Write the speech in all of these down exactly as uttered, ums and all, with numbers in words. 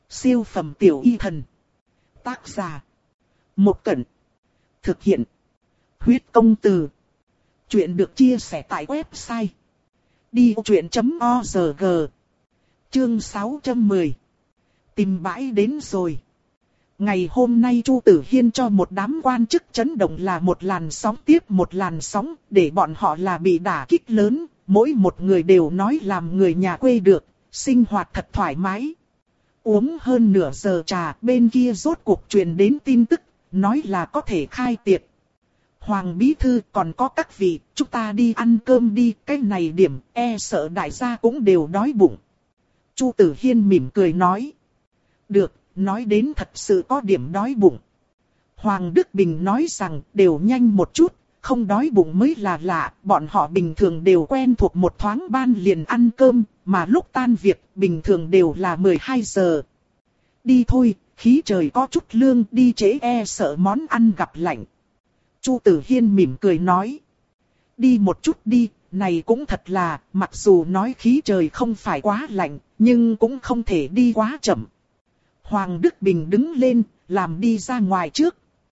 Siêu phẩm tiểu y thần. Tác giả. Một Cẩn. Thực hiện. Huyết công từ. Chuyện được chia sẻ tại website đi vô chuyện chấm org. Chương sáu trăm mười. Tìm bãi đến rồi. Ngày hôm nay Chu Tử Hiên cho một đám quan chức chấn động là một làn sóng tiếp một làn sóng, để bọn họ là bị đả kích lớn, mỗi một người đều nói làm người nhà quê được, sinh hoạt thật thoải mái. Uống hơn nửa giờ trà, bên kia rốt cuộc truyền đến tin tức, nói là có thể khai tiệc. Hoàng Bí Thư, còn có các vị, chúng ta đi ăn cơm đi, cái này điểm, e sợ đại gia cũng đều đói bụng. Chu Tử Hiên mỉm cười nói. Được, nói đến thật sự có điểm đói bụng. Hoàng Đức Bình nói rằng, đều nhanh một chút, không đói bụng mới là lạ, bọn họ bình thường đều quen thuộc một thoáng ban liền ăn cơm, mà lúc tan việc, bình thường đều là mười hai giờ. Đi thôi, khí trời có chút lương, đi trễ e sợ món ăn gặp lạnh. Chu Tử Hiên mỉm cười nói. Đi một chút đi, này cũng thật là, mặc dù nói khí trời không phải quá lạnh, nhưng cũng không thể đi quá chậm. Hoàng Đức Bình đứng lên, làm đi ra ngoài trước.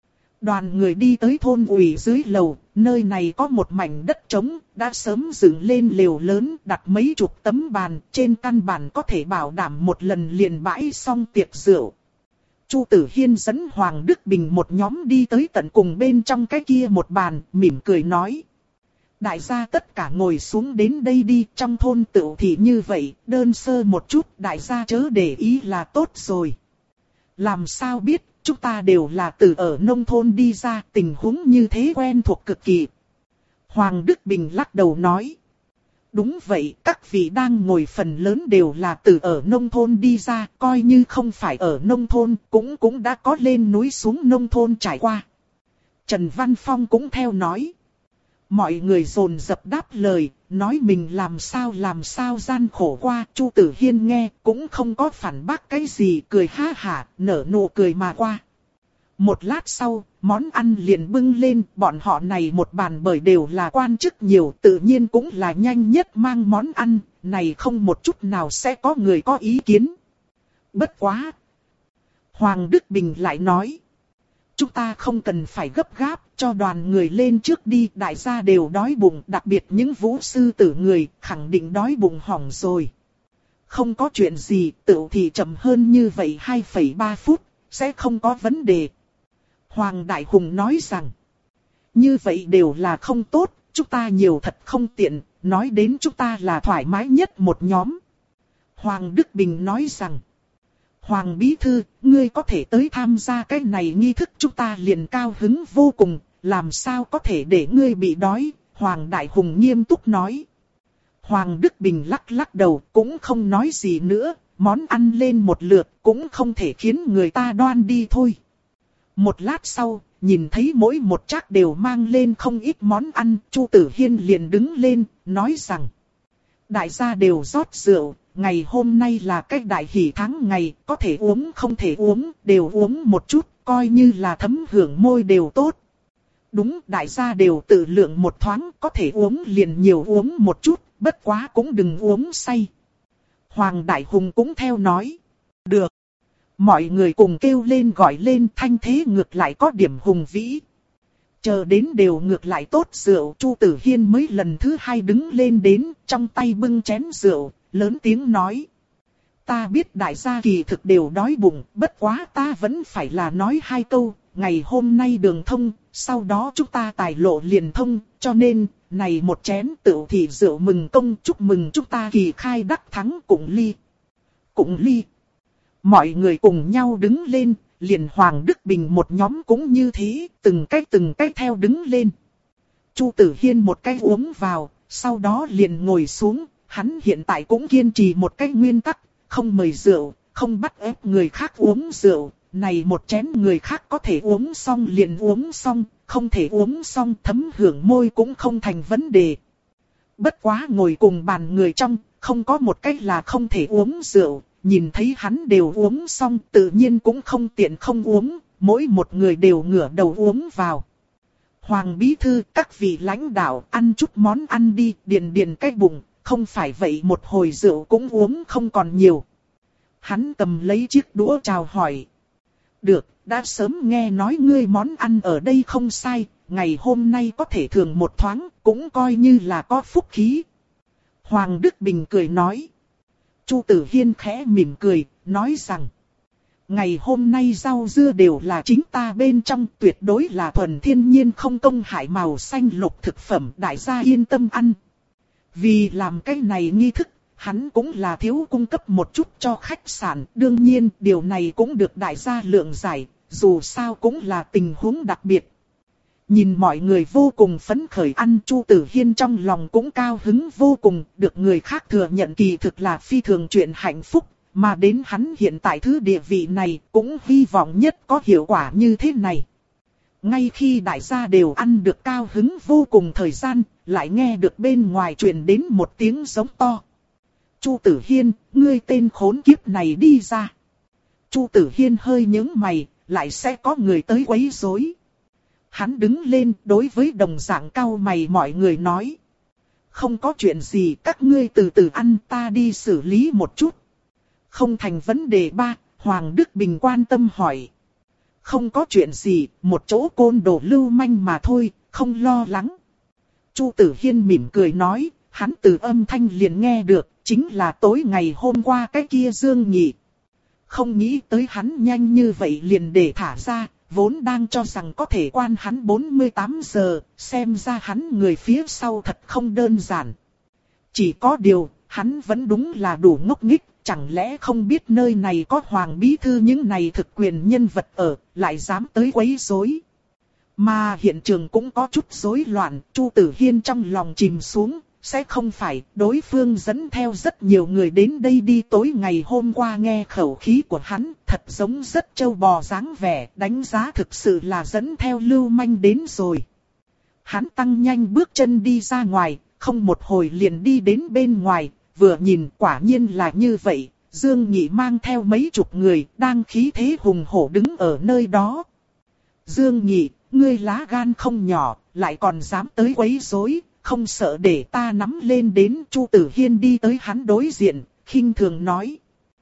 Đoàn người đi tới thôn ủy dưới lầu, nơi này có một mảnh đất trống, đã sớm dựng lên lều lớn, đặt mấy chục tấm bàn, trên căn bản có thể bảo đảm một lần liền bãi xong tiệc rượu. Chu Tử Hiên dẫn Hoàng Đức Bình một nhóm đi tới tận cùng bên trong cái kia một bàn, mỉm cười nói. Đại gia tất cả ngồi xuống đến đây đi, trong thôn tựu thì như vậy, đơn sơ một chút, đại gia chớ để ý là tốt rồi. Làm sao biết, chúng ta đều là từ ở nông thôn đi ra, tình huống như thế quen thuộc cực kỳ. Hoàng Đức Bình lắc đầu nói. Đúng vậy, các vị đang ngồi phần lớn đều là từ ở nông thôn đi ra, coi như không phải ở nông thôn, cũng cũng đã có lên núi xuống nông thôn trải qua. Trần Văn Phong cũng theo nói. Mọi người dồn dập đáp lời, nói mình làm sao làm sao gian khổ qua. Chu Tử Hiên nghe cũng không có phản bác cái gì, cười ha hả, nở nụ cười mà qua. Một lát sau, món ăn liền bưng lên, bọn họ này một bàn bởi đều là quan chức nhiều, tự nhiên cũng là nhanh nhất mang món ăn, này không một chút nào sẽ có người có ý kiến. Bất quá! Hoàng Đức Bình lại nói. Chúng ta không cần phải gấp gáp, cho đoàn người lên trước đi, đại gia đều đói bụng, đặc biệt những vũ sư tử người, khẳng định đói bụng hỏng rồi. Không có chuyện gì, tựu thì chậm hơn như vậy hai phẩy ba phút, sẽ không có vấn đề. Hoàng Đại Hùng nói rằng, như vậy đều là không tốt, chúng ta nhiều thật không tiện, nói đến chúng ta là thoải mái nhất một nhóm. Hoàng Đức Bình nói rằng, Hoàng Bí Thư, ngươi có thể tới tham gia cái này nghi thức, chúng ta liền cao hứng vô cùng, làm sao có thể để ngươi bị đói, Hoàng Đại Hùng nghiêm túc nói. Hoàng Đức Bình lắc lắc đầu, cũng không nói gì nữa, món ăn lên một lượt, cũng không thể khiến người ta đoan đi thôi. Một lát sau, nhìn thấy mỗi một trác đều mang lên không ít món ăn, Chu Tử Hiên liền đứng lên, nói rằng. Đại gia đều rót rượu, ngày hôm nay là cách đại hỷ tháng ngày, có thể uống không thể uống, đều uống một chút, coi như là thấm hưởng môi đều tốt. Đúng, đại gia đều tự lượng một thoáng, có thể uống liền nhiều uống một chút, bất quá cũng đừng uống say. Hoàng Đại Hùng cũng theo nói. Được. Mọi người cùng kêu lên gọi lên, thanh thế ngược lại có điểm hùng vĩ. Chờ đến đều ngược lại tốt rượu, Chu Tử Hiên mới lần thứ hai đứng lên đến, trong tay bưng chén rượu, lớn tiếng nói. Ta biết đại gia kỳ thực đều đói bụng, bất quá ta vẫn phải là nói hai câu, ngày hôm nay đường thông, sau đó chúng ta tài lộ liền thông, cho nên, này một chén tựu thì rượu mừng công, chúc mừng chúng ta kỳ khai đắc thắng, cùng ly. Cùng ly. Mọi người cùng nhau đứng lên, liền Hoàng Đức Bình một nhóm cũng như thế, từng cái từng cái theo đứng lên. Chu Tử Hiên một cái uống vào, sau đó liền ngồi xuống, hắn hiện tại cũng kiên trì một cái nguyên tắc, không mời rượu, không bắt ép người khác uống rượu, này một chén người khác có thể uống xong liền uống xong, không thể uống xong thấm hưởng môi cũng không thành vấn đề. Bất quá ngồi cùng bàn người trong, không có một cách là không thể uống rượu. Nhìn thấy hắn đều uống xong, tự nhiên cũng không tiện không uống, mỗi một người đều ngửa đầu uống vào. Hoàng Bí Thư, các vị lãnh đạo, ăn chút món ăn đi, điền điền cái bụng, không phải vậy một hồi rượu cũng uống không còn nhiều. Hắn cầm lấy chiếc đũa chào hỏi. Được, đã sớm nghe nói ngươi món ăn ở đây không sai, ngày hôm nay có thể thưởng một thoáng, cũng coi như là có phúc khí. Hoàng Đức Bình cười nói. Chu Tử Hiên khẽ mỉm cười, nói rằng. Ngày hôm nay rau dưa đều là chính ta bên trong, tuyệt đối là thuần thiên nhiên không công hại màu xanh lục thực phẩm, đại gia yên tâm ăn. Vì làm cái này nghi thức, hắn cũng là thiếu cung cấp một chút cho khách sạn, đương nhiên điều này cũng được đại gia lượng giải, dù sao cũng là tình huống đặc biệt. Nhìn mọi người vô cùng phấn khởi ăn, Chu Tử Hiên trong lòng cũng cao hứng vô cùng, được người khác thừa nhận kỳ thực là phi thường chuyện hạnh phúc, mà đến hắn hiện tại thứ địa vị này cũng hy vọng nhất có hiệu quả như thế này. Ngay khi đại gia đều ăn được cao hứng vô cùng thời gian, lại nghe được bên ngoài truyền đến một tiếng giống to. Chu Tử Hiên, ngươi tên khốn kiếp này đi ra. Chu Tử Hiên hơi nhướng mày, lại sẽ có người tới quấy rối. Hắn đứng lên đối với đồng dạng cau mày mọi người nói. Không có chuyện gì, các ngươi từ từ ăn, ta đi xử lý một chút. Không thành vấn đề. Ba, Hoàng Đức Bình quan tâm hỏi. Không có chuyện gì, một chỗ côn đồ lưu manh mà thôi, không lo lắng. Chu Tử Hiên mỉm cười nói, hắn từ âm thanh liền nghe được, chính là tối ngày hôm qua cái kia Dương Nhị. Không nghĩ tới hắn nhanh như vậy liền để thả ra, vốn đang cho rằng có thể quan hắn bốn mươi tám giờ, xem ra hắn người phía sau thật không đơn giản. Chỉ có điều, hắn vẫn đúng là đủ ngốc nghếch, chẳng lẽ không biết nơi này có Hoàng Bí Thư những này thực quyền nhân vật ở, lại dám tới quấy rối. Mà hiện trường cũng có chút rối loạn, Chu Tử Hiên trong lòng chìm xuống, sẽ không phải đối phương dẫn theo rất nhiều người đến đây đi. Tối ngày hôm qua nghe khẩu khí của hắn, thật giống rất trâu bò dáng vẻ, đánh giá thực sự là dẫn theo lưu manh đến rồi. Hắn tăng nhanh bước chân đi ra ngoài, không một hồi liền đi đến bên ngoài, vừa nhìn quả nhiên là như vậy, Dương Nhị mang theo mấy chục người, đang khí thế hùng hổ đứng ở nơi đó. Dương Nhị, ngươi lá gan không nhỏ, lại còn dám tới quấy rối, không sợ để ta nắm lên đến. Chu Tử Hiên đi tới hắn đối diện, khinh thường nói.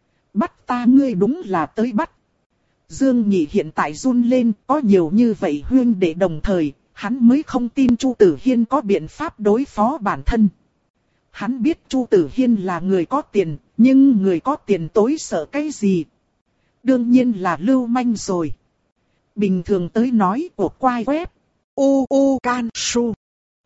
Bắt ta ngươi đúng là tới bắt. Dương Nhị hiện tại run lên, có nhiều như vậy huynh đệ đồng thời, hắn mới không tin Chu Tử Hiên có biện pháp đối phó bản thân. Hắn biết Chu Tử Hiên là người có tiền, nhưng người có tiền tối sợ cái gì? Đương nhiên là lưu manh rồi. Bình thường tới nói của quai web, u u can su.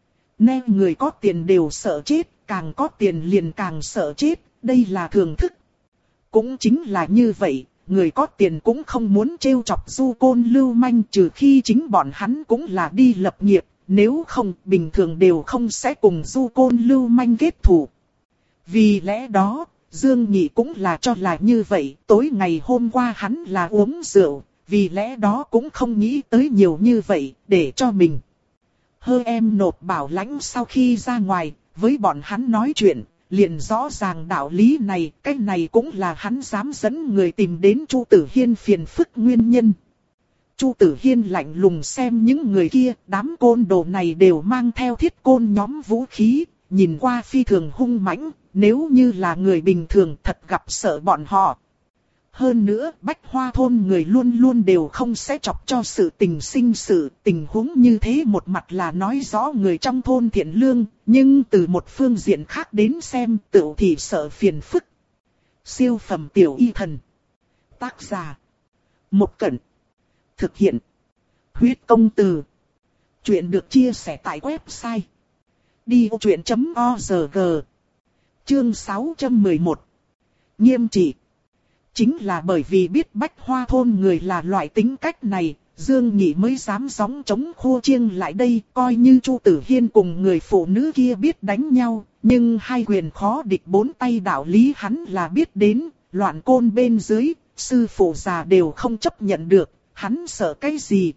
Nên người có tiền đều sợ chết, càng có tiền liền càng sợ chết, đây là thường thức. Cũng chính là như vậy, người có tiền cũng không muốn trêu chọc du côn lưu manh, trừ khi chính bọn hắn cũng là đi lập nghiệp, nếu không bình thường đều không sẽ cùng du côn lưu manh kết thù. Vì lẽ đó, Dương Nhị cũng là cho là như vậy, tối ngày hôm qua hắn là uống rượu, vì lẽ đó cũng không nghĩ tới nhiều như vậy, để cho mình. Hơ em nộp bảo lãnh sau khi ra ngoài, với bọn hắn nói chuyện, liền rõ ràng đạo lý này, cái này cũng là hắn dám dẫn người tìm đến Chu Tử Hiên phiền phức nguyên nhân. Chu Tử Hiên lạnh lùng xem những người kia, đám côn đồ này đều mang theo thiết côn nhóm vũ khí, nhìn qua phi thường hung mãnh, nếu như là người bình thường thật gặp sợ bọn họ. Hơn nữa, Bách Hoa thôn người luôn luôn đều không sẽ chọc cho sự tình sinh sự, tình huống như thế một mặt là nói rõ người trong thôn thiện lương, nhưng từ một phương diện khác đến xem tựu thì sợ phiền phức. Siêu phẩm tiểu y thần. Tác giả. Một Cẩn. Thực hiện. Huyết công từ. Chuyện được chia sẻ tại website. đi ô chuyện chấm org. Chương sáu trăm mười một. Nghiêm trị. Chính là bởi vì biết Bách Hoa thôn người là loại tính cách này, Dương Nhị mới dám gióng chống khua chiêng lại đây, coi như Chu Tử Hiên cùng người phụ nữ kia biết đánh nhau, nhưng hai quyền khó địch bốn tay đạo lý hắn là biết đến, loạn côn bên dưới, sư phụ già đều không chấp nhận được, hắn sợ cái gì?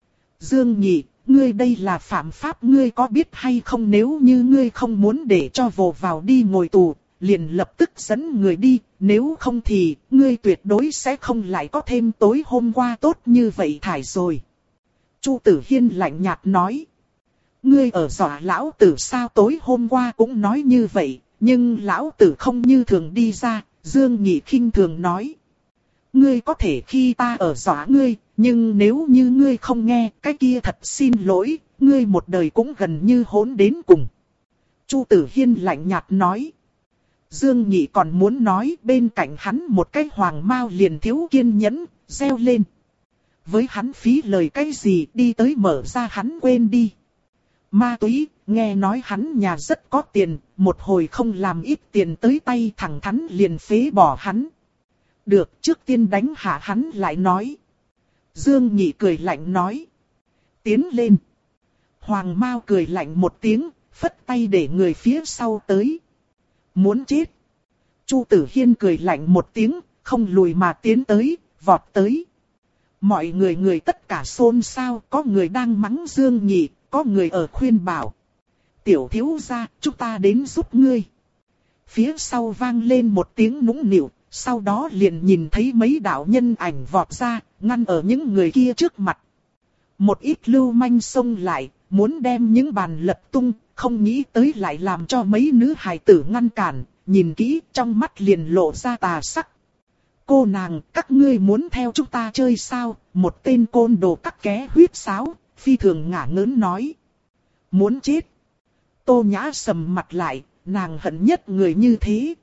Dương Nhị, ngươi đây là phạm pháp, ngươi có biết hay không? Nếu như ngươi không muốn để cho vồ vào đi ngồi tù, liền lập tức dẫn người đi, nếu không thì, ngươi tuyệt đối sẽ không lại có thêm tối hôm qua tốt như vậy thải rồi. Chu Tử Hiên lạnh nhạt nói. Ngươi ở dọa lão tử sao? Tối hôm qua cũng nói như vậy, nhưng lão tử không như thường đi ra, Dương Nhị khinh thường nói. Ngươi có thể khi ta ở dọa ngươi, nhưng nếu như ngươi không nghe, cái kia thật xin lỗi, ngươi một đời cũng gần như hỗn đến cùng. Chu Tử Hiên lạnh nhạt nói. Dương Nhị còn muốn nói, bên cạnh hắn một cái hoàng mao liền thiếu kiên nhẫn, reo lên. Với hắn phí lời cái gì, đi tới mở ra hắn quên đi. Ma túy, nghe nói hắn nhà rất có tiền, một hồi không làm ít tiền tới tay thẳng thắn liền phế bỏ hắn. Được, trước tiên đánh hạ hắn lại nói. Dương Nhị cười lạnh nói. Tiến lên. Hoàng Mao cười lạnh một tiếng, phất tay để người phía sau tới. Muốn chết. Chu Tử Hiên cười lạnh một tiếng, không lùi mà tiến tới, vọt tới. Mọi người người tất cả xôn xao, có người đang mắng Dương Nhị, có người ở khuyên bảo. Tiểu thiếu gia, chúng ta đến giúp ngươi. Phía sau vang lên một tiếng nũng nịu, sau đó liền nhìn thấy mấy đạo nhân ảnh vọt ra, ngăn ở những người kia trước mặt. Một ít lưu manh xông lại, muốn đem những bàn lật tung, không nghĩ tới lại làm cho mấy nữ hài tử ngăn cản, nhìn kỹ trong mắt liền lộ ra tà sắc. Cô nàng, các ngươi muốn theo chúng ta chơi sao? Một tên côn đồ cắt ké huyết sáo, phi thường ngả ngớn nói. Muốn chết. Tô Nhã sầm mặt lại, nàng hận nhất người như thế.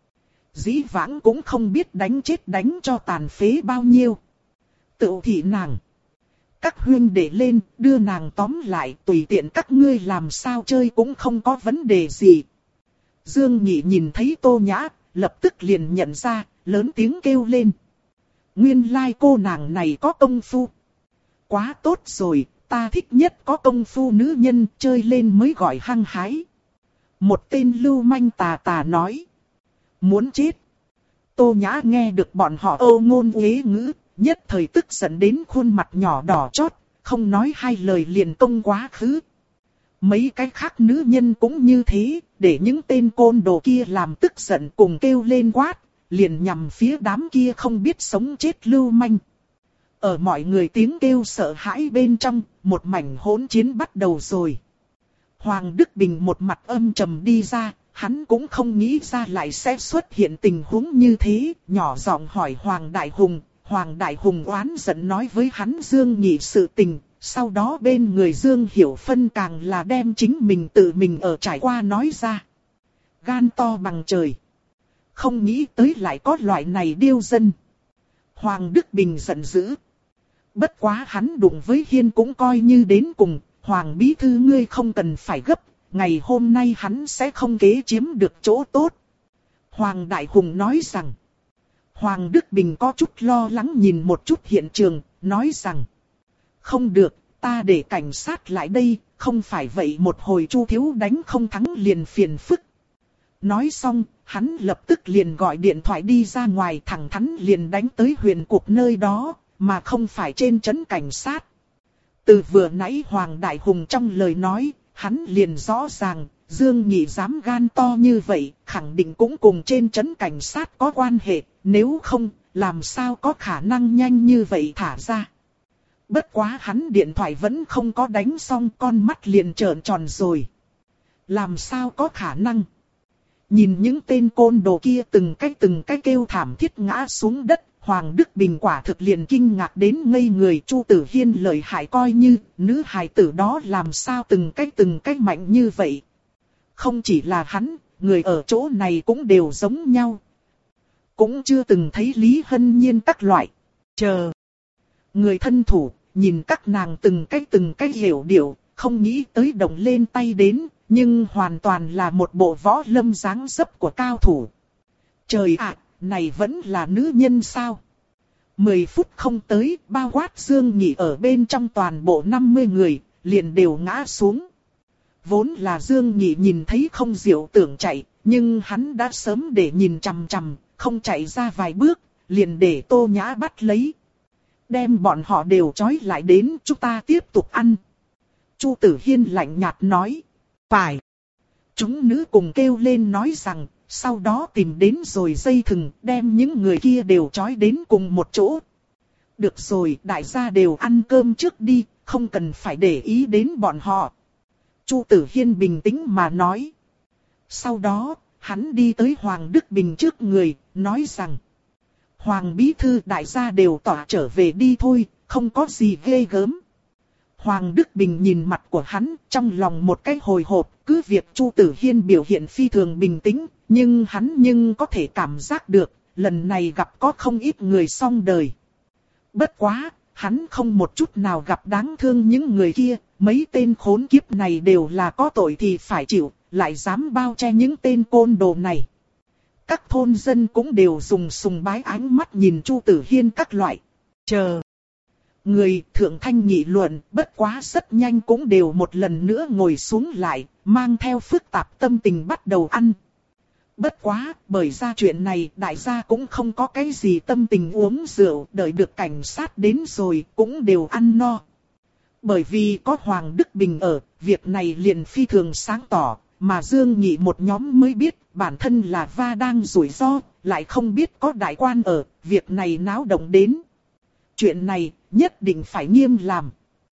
Dĩ vãng cũng không biết đánh chết đánh cho tàn phế bao nhiêu. Tự thị nàng. Các huynh đệ lên, đưa nàng tóm lại, tùy tiện các ngươi làm sao chơi cũng không có vấn đề gì. Dương Nhị nhìn thấy Tô Nhã, lập tức liền nhận ra, lớn tiếng kêu lên. Nguyên lai cô nàng này có công phu. Quá tốt rồi, ta thích nhất có công phu nữ nhân, chơi lên mới gọi hăng hái. Một tên lưu manh tà tà nói. Muốn chết. Tô Nhã nghe được bọn họ âu ngôn uế ngữ, nhất thời tức giận đến khuôn mặt nhỏ đỏ chót, không nói hai lời liền công quá khứ. Mấy cái khác nữ nhân cũng như thế, để những tên côn đồ kia làm tức giận cùng kêu lên quát, liền nhằm phía đám kia không biết sống chết lưu manh. Ở mọi người tiếng kêu sợ hãi bên trong, một mảnh hỗn chiến bắt đầu rồi. Hoàng Đức Bình một mặt âm trầm đi ra, hắn cũng không nghĩ ra lại sẽ xuất hiện tình huống như thế, nhỏ giọng hỏi Hoàng Đại Hùng. Hoàng Đại Hùng oán giận nói với hắn Dương Nhị sự tình, sau đó bên người Dương Hiểu Phân càng là đem chính mình tự mình ở trải qua nói ra. Gan to bằng trời. Không nghĩ tới lại có loại này điêu dân. Hoàng Đức Bình giận dữ. Bất quá hắn đụng với Hiên cũng coi như đến cùng, Hoàng Bí Thư ngươi không cần phải gấp, ngày hôm nay hắn sẽ không kế chiếm được chỗ tốt. Hoàng Đại Hùng nói rằng. Hoàng Đức Bình có chút lo lắng nhìn một chút hiện trường, nói rằng. Không được, ta để cảnh sát lại đây, không phải vậy một hồi Chu Thiếu đánh không thắng liền phiền phức. Nói xong, hắn lập tức liền gọi điện thoại đi ra ngoài thẳng thắn liền đánh tới huyện cục nơi đó, mà không phải trên trấn cảnh sát. Từ vừa nãy Hoàng Đại Hùng trong lời nói, hắn liền rõ ràng, Dương Nhị dám gan to như vậy, khẳng định cũng cùng trên trấn cảnh sát có quan hệ, nếu không, làm sao có khả năng nhanh như vậy thả ra. Bất quá hắn điện thoại vẫn không có đánh xong, con mắt liền trợn tròn rồi. Làm sao có khả năng? Nhìn những tên côn đồ kia từng cái từng cái kêu thảm thiết ngã xuống đất, Hoàng Đức Bình quả thực liền kinh ngạc đến ngây người. Chu Tử Hiên lợi hại coi như, nữ hài tử đó làm sao từng cái từng cái mạnh như vậy. Không chỉ là hắn, người ở chỗ này cũng đều giống nhau. Cũng chưa từng thấy Lý Hân Nhiên các loại. Chờ. Người thân thủ, nhìn các nàng từng cái từng cái hiểu điệu, không nghĩ tới động lên tay đến, nhưng hoàn toàn là một bộ võ lâm dáng dấp của cao thủ. Trời ạ, này vẫn là nữ nhân sao? Mười phút không tới, bao quát Dương Nhị ở bên trong toàn bộ năm mươi người, liền đều ngã xuống. Vốn là Dương Nhị nhìn thấy không diệu tưởng chạy, nhưng hắn đã sớm để nhìn chằm chằm, không chạy ra vài bước, liền để Tô Nhã bắt lấy. Đem bọn họ đều trói lại đến, chúng ta tiếp tục ăn. Chu Tử Hiên lạnh nhạt nói. Phải. Chúng nữ cùng kêu lên nói rằng, sau đó tìm đến rồi dây thừng, đem những người kia đều trói đến cùng một chỗ. Được rồi, đại gia đều ăn cơm trước đi, không cần phải để ý đến bọn họ. Chu Tử Hiên bình tĩnh mà nói. Sau đó, hắn đi tới Hoàng Đức Bình trước người, nói rằng: Hoàng bí thư đại gia đều tỏa trở về đi thôi, không có gì ghê gớm. Hoàng Đức Bình nhìn mặt của hắn, trong lòng một cái hồi hộp, cứ việc Chu Tử Hiên biểu hiện phi thường bình tĩnh, nhưng hắn nhưng có thể cảm giác được, lần này gặp có không ít người xong đời. Bất quá, hắn không một chút nào gặp đáng thương những người kia, mấy tên khốn kiếp này đều là có tội thì phải chịu, lại dám bao che những tên côn đồ này. Các thôn dân cũng đều dùng sùng bái ánh mắt nhìn Chu Tử Hiên các loại. Chờ. Người thượng thanh nghị luận, bất quá rất nhanh cũng đều một lần nữa ngồi xuống lại, mang theo phức tạp tâm tình bắt đầu ăn. Bất quá, bởi ra chuyện này đại gia cũng không có cái gì tâm tình uống rượu, đợi được cảnh sát đến rồi cũng đều ăn no. Bởi vì có Hoàng Đức Bình ở, việc này liền phi thường sáng tỏ, mà Dương Nhị một nhóm mới biết bản thân là va đang rủi ro, lại không biết có đại quan ở, việc này náo động đến. Chuyện này nhất định phải nghiêm làm.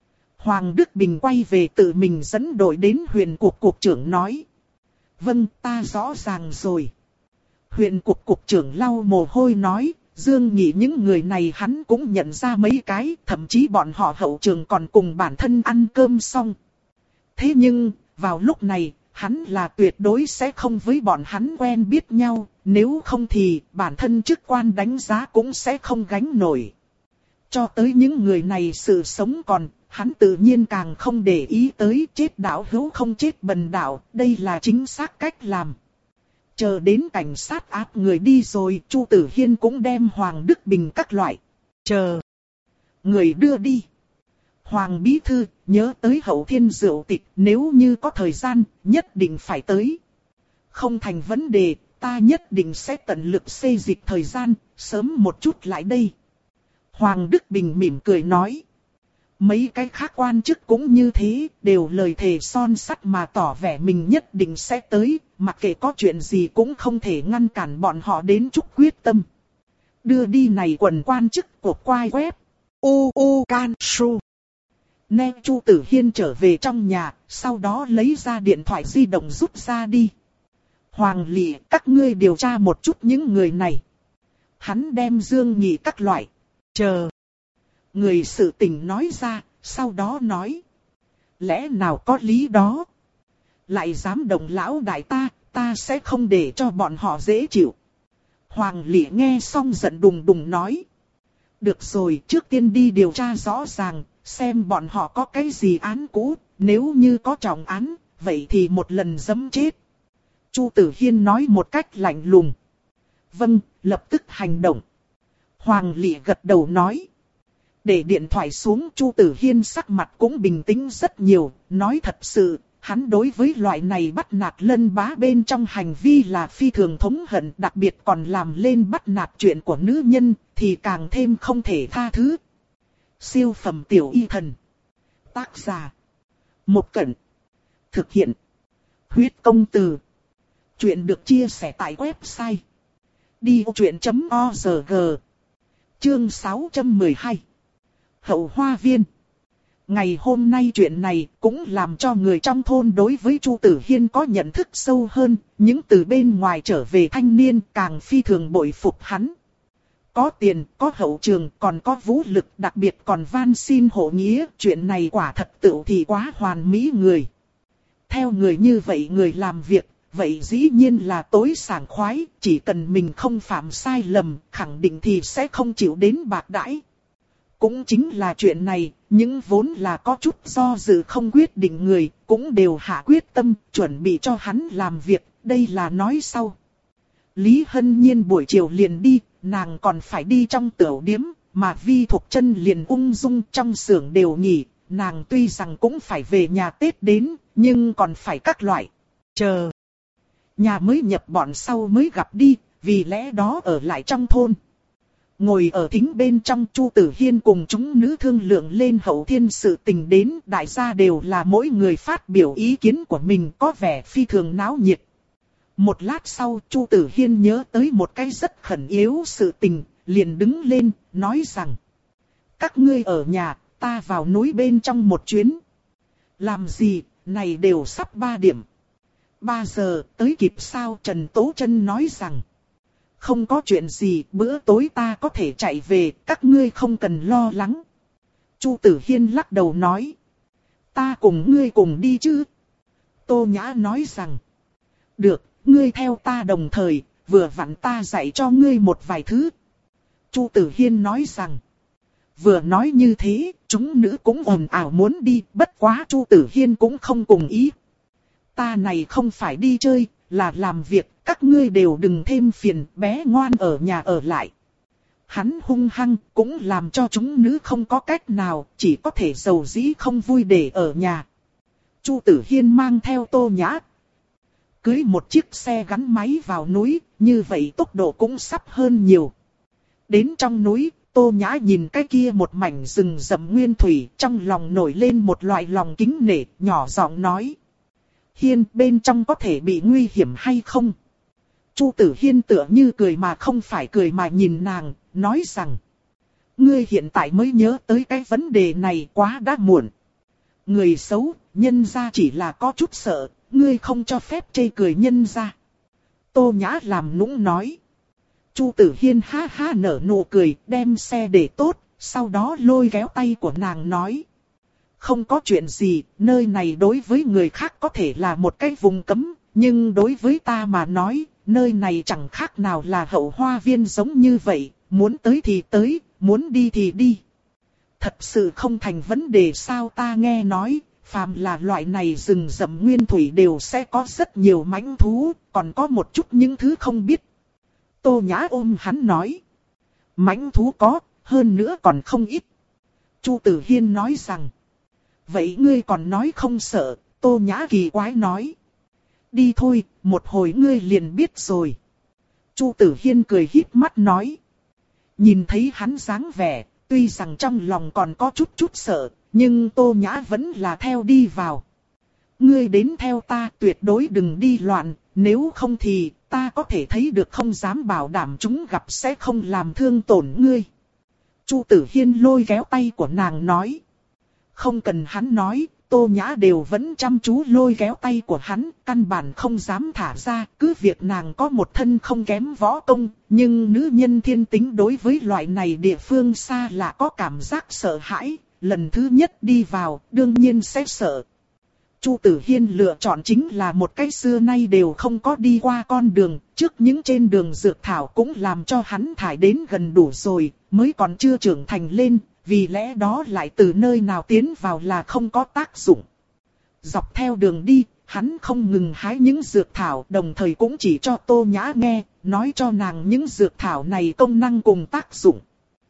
Hoàng Đức Bình quay về tự mình dẫn đội đến huyện cục cục trưởng nói. Vâng, ta rõ ràng rồi. Huyện cục cục trưởng lau mồ hôi nói, Dương Nhị những người này hắn cũng nhận ra mấy cái, thậm chí bọn họ hậu trường còn cùng bản thân ăn cơm xong. Thế nhưng, vào lúc này, hắn là tuyệt đối sẽ không với bọn hắn quen biết nhau, nếu không thì bản thân chức quan đánh giá cũng sẽ không gánh nổi. Cho tới những người này sự sống còn, hắn tự nhiên càng không để ý tới, chết đạo hữu không chết bần đạo, đây là chính xác cách làm. Chờ đến cảnh sát áp người đi rồi, Chu Tử Hiên cũng đem Hoàng Đức Bình các loại. Chờ. Người đưa đi. Hoàng bí thư, nhớ tới Hậu Thiên rượu tịch, nếu như có thời gian, nhất định phải tới. Không thành vấn đề, ta nhất định sẽ tận lực xê dịch thời gian, sớm một chút lại đây. Hoàng Đức Bình mỉm cười nói. Mấy cái khác quan chức cũng như thế, đều lời thề son sắt mà tỏ vẻ mình nhất định sẽ tới, mặc kệ có chuyện gì cũng không thể ngăn cản bọn họ đến chút quyết tâm. Đưa đi này quần quan chức của quai web. U U Can Su. Nè Chu Tử Hiên trở về trong nhà, sau đó lấy ra điện thoại di động rút ra đi. Hoàng Lị, các ngươi điều tra một chút những người này. Hắn đem Dương Nhị các loại. Chờ. Người sự tình nói ra, sau đó nói. Lẽ nào có lý đó? Lại dám động lão đại ta, ta sẽ không để cho bọn họ dễ chịu. Hoàng Lị nghe xong giận đùng đùng nói. Được rồi, trước tiên đi điều tra rõ ràng, xem bọn họ có cái gì án cũ, nếu như có trọng án, vậy thì một lần giẫm chết. Chu Tử Hiên nói một cách lạnh lùng. Vâng, lập tức hành động. Hoàng Lị gật đầu nói. Để điện thoại xuống, Chu Tử Hiên sắc mặt cũng bình tĩnh rất nhiều, nói thật sự, hắn đối với loại này bắt nạt lân bá bên trong hành vi là phi thường thống hận, đặc biệt còn làm lên bắt nạt chuyện của nữ nhân, thì càng thêm không thể tha thứ. Siêu phẩm tiểu y thần. Tác giả. Một Cẩn. Thực hiện. Huyết công từ. Chuyện được chia sẻ tại website. đi ô chuyện chấm o rờ gờ. Chương sáu trăm mười hai. Hậu Hoa Viên. Ngày hôm nay chuyện này cũng làm cho người trong thôn đối với Chu Tử Hiên có nhận thức sâu hơn, những từ bên ngoài trở về thanh niên càng phi thường bội phục hắn. Có tiền, có hậu trường, còn có vũ lực, đặc biệt còn van xin hộ nghĩa, chuyện này quả thật tựu thì quá hoàn mỹ người. Theo người như vậy người làm việc, vậy dĩ nhiên là tối sảng khoái, chỉ cần mình không phạm sai lầm, khẳng định thì sẽ không chịu đến bạc đãi. Cũng chính là chuyện này, những vốn là có chút do dự không quyết định người, cũng đều hạ quyết tâm, chuẩn bị cho hắn làm việc, đây là nói sau. Lý Hân Nhiên buổi chiều liền đi, nàng còn phải đi trong tửu điếm, mà Vi Thục Chân liền ung dung trong xưởng đều nghỉ, nàng tuy rằng cũng phải về nhà Tết đến, nhưng còn phải các loại. Chờ. Nhà mới nhập bọn sau mới gặp đi, vì lẽ đó ở lại trong thôn. Ngồi ở thính bên trong, Chu Tử Hiên cùng chúng nữ thương lượng lên Hậu Thiên sự tình đến, đại gia đều là mỗi người phát biểu ý kiến của mình, có vẻ phi thường náo nhiệt. Một lát sau, Chu Tử Hiên nhớ tới một cái rất khẩn yếu sự tình, liền đứng lên, nói rằng. Các ngươi ở nhà, ta vào núi bên trong một chuyến. Làm gì, này đều sắp ba điểm. Ba giờ, tới kịp sao? Trần Tố Trân nói rằng. Không có chuyện gì, bữa tối ta có thể chạy về, các ngươi không cần lo lắng. Chu Tử Hiên lắc đầu nói. Ta cùng ngươi cùng đi chứ? Tô Nhã nói rằng. Được, ngươi theo ta đồng thời, vừa vặn ta dạy cho ngươi một vài thứ. Chu Tử Hiên nói rằng. Vừa nói như thế, chúng nữ cũng ồn ào muốn đi, bất quá Chu Tử Hiên cũng không cùng ý. Ta này không phải đi chơi, là làm việc, các ngươi đều đừng thêm phiền, bé ngoan ở nhà ở lại. Hắn hung hăng, cũng làm cho chúng nữ không có cách nào, chỉ có thể dầu dĩ không vui để ở nhà. Chu Tử Hiên mang theo Tô Nhã. Cưới một chiếc xe gắn máy vào núi, như vậy tốc độ cũng sắp hơn nhiều. Đến trong núi, Tô Nhã nhìn cái kia một mảnh rừng rậm nguyên thủy, trong lòng nổi lên một loại lòng kính nể, nhỏ giọng nói. Hiên, bên trong có thể bị nguy hiểm hay không? Chu Tử Hiên tựa như cười mà không phải cười mà nhìn nàng, nói rằng. Ngươi hiện tại mới nhớ tới cái vấn đề này, quá đã muộn. Người xấu, nhân ra chỉ là có chút sợ, ngươi không cho phép chê cười nhân ra. Tô Nhã làm nũng nói. Chu Tử Hiên ha ha nở nụ cười, đem xe để tốt, sau đó lôi kéo tay của nàng nói. Không có chuyện gì, nơi này đối với người khác có thể là một cái vùng cấm, nhưng đối với ta mà nói, nơi này chẳng khác nào là hậu hoa viên giống như vậy, muốn tới thì tới, muốn đi thì đi. Thật sự không thành vấn đề sao? Ta nghe nói, phàm là loại này rừng rậm nguyên thủy đều sẽ có rất nhiều mãnh thú, còn có một chút những thứ không biết. Tô Nhã ôm hắn nói. Mãnh thú có, hơn nữa còn không ít. Chu Tử Hiên nói rằng. Vậy ngươi còn nói không sợ? Tô Nhã kỳ quái nói. Đi thôi, một hồi ngươi liền biết rồi. Chu Tử Hiên cười híp mắt nói. Nhìn thấy hắn dáng vẻ, tuy rằng trong lòng còn có chút chút sợ, nhưng Tô Nhã vẫn là theo đi vào. Ngươi đến theo ta, tuyệt đối đừng đi loạn, nếu không thì ta có thể thấy được, không dám bảo đảm chúng gặp sẽ không làm thương tổn ngươi. Chu Tử Hiên lôi kéo tay của nàng nói. Không cần hắn nói, Tô Nhã đều vẫn chăm chú lôi kéo tay của hắn, căn bản không dám thả ra, cứ việc nàng có một thân không kém võ công, nhưng nữ nhân thiên tính đối với loại này địa phương xa lạ có cảm giác sợ hãi, lần thứ nhất đi vào, đương nhiên sẽ sợ. Chu Tử Hiên lựa chọn chính là một cái xưa nay đều không có đi qua con đường, trước những trên đường dược thảo cũng làm cho hắn thải đến gần đủ rồi, mới còn chưa trưởng thành lên, vì lẽ đó lại từ nơi nào tiến vào là không có tác dụng. Dọc theo đường đi, hắn không ngừng hái những dược thảo, đồng thời cũng chỉ cho Tô Nhã nghe, nói cho nàng những dược thảo này công năng cùng tác dụng.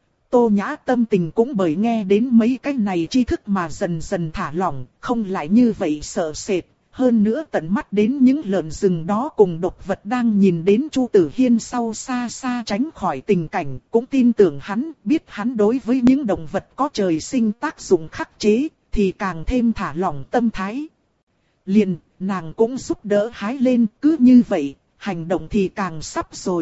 Tô Nhã tâm tình cũng bởi nghe đến mấy cái này tri thức mà dần dần thả lỏng, không lại như vậy sợ sệt. Hơn nữa tận mắt đến những lợn rừng đó cùng độc vật đang nhìn đến Chu Tử Hiên sau xa xa tránh khỏi tình cảnh, cũng tin tưởng hắn, biết hắn đối với những động vật có trời sinh tác dụng khắc chế, thì càng thêm thả lỏng tâm thái. Liền, nàng cũng giúp đỡ hái lên, cứ như vậy, hành động thì càng sắp rồi.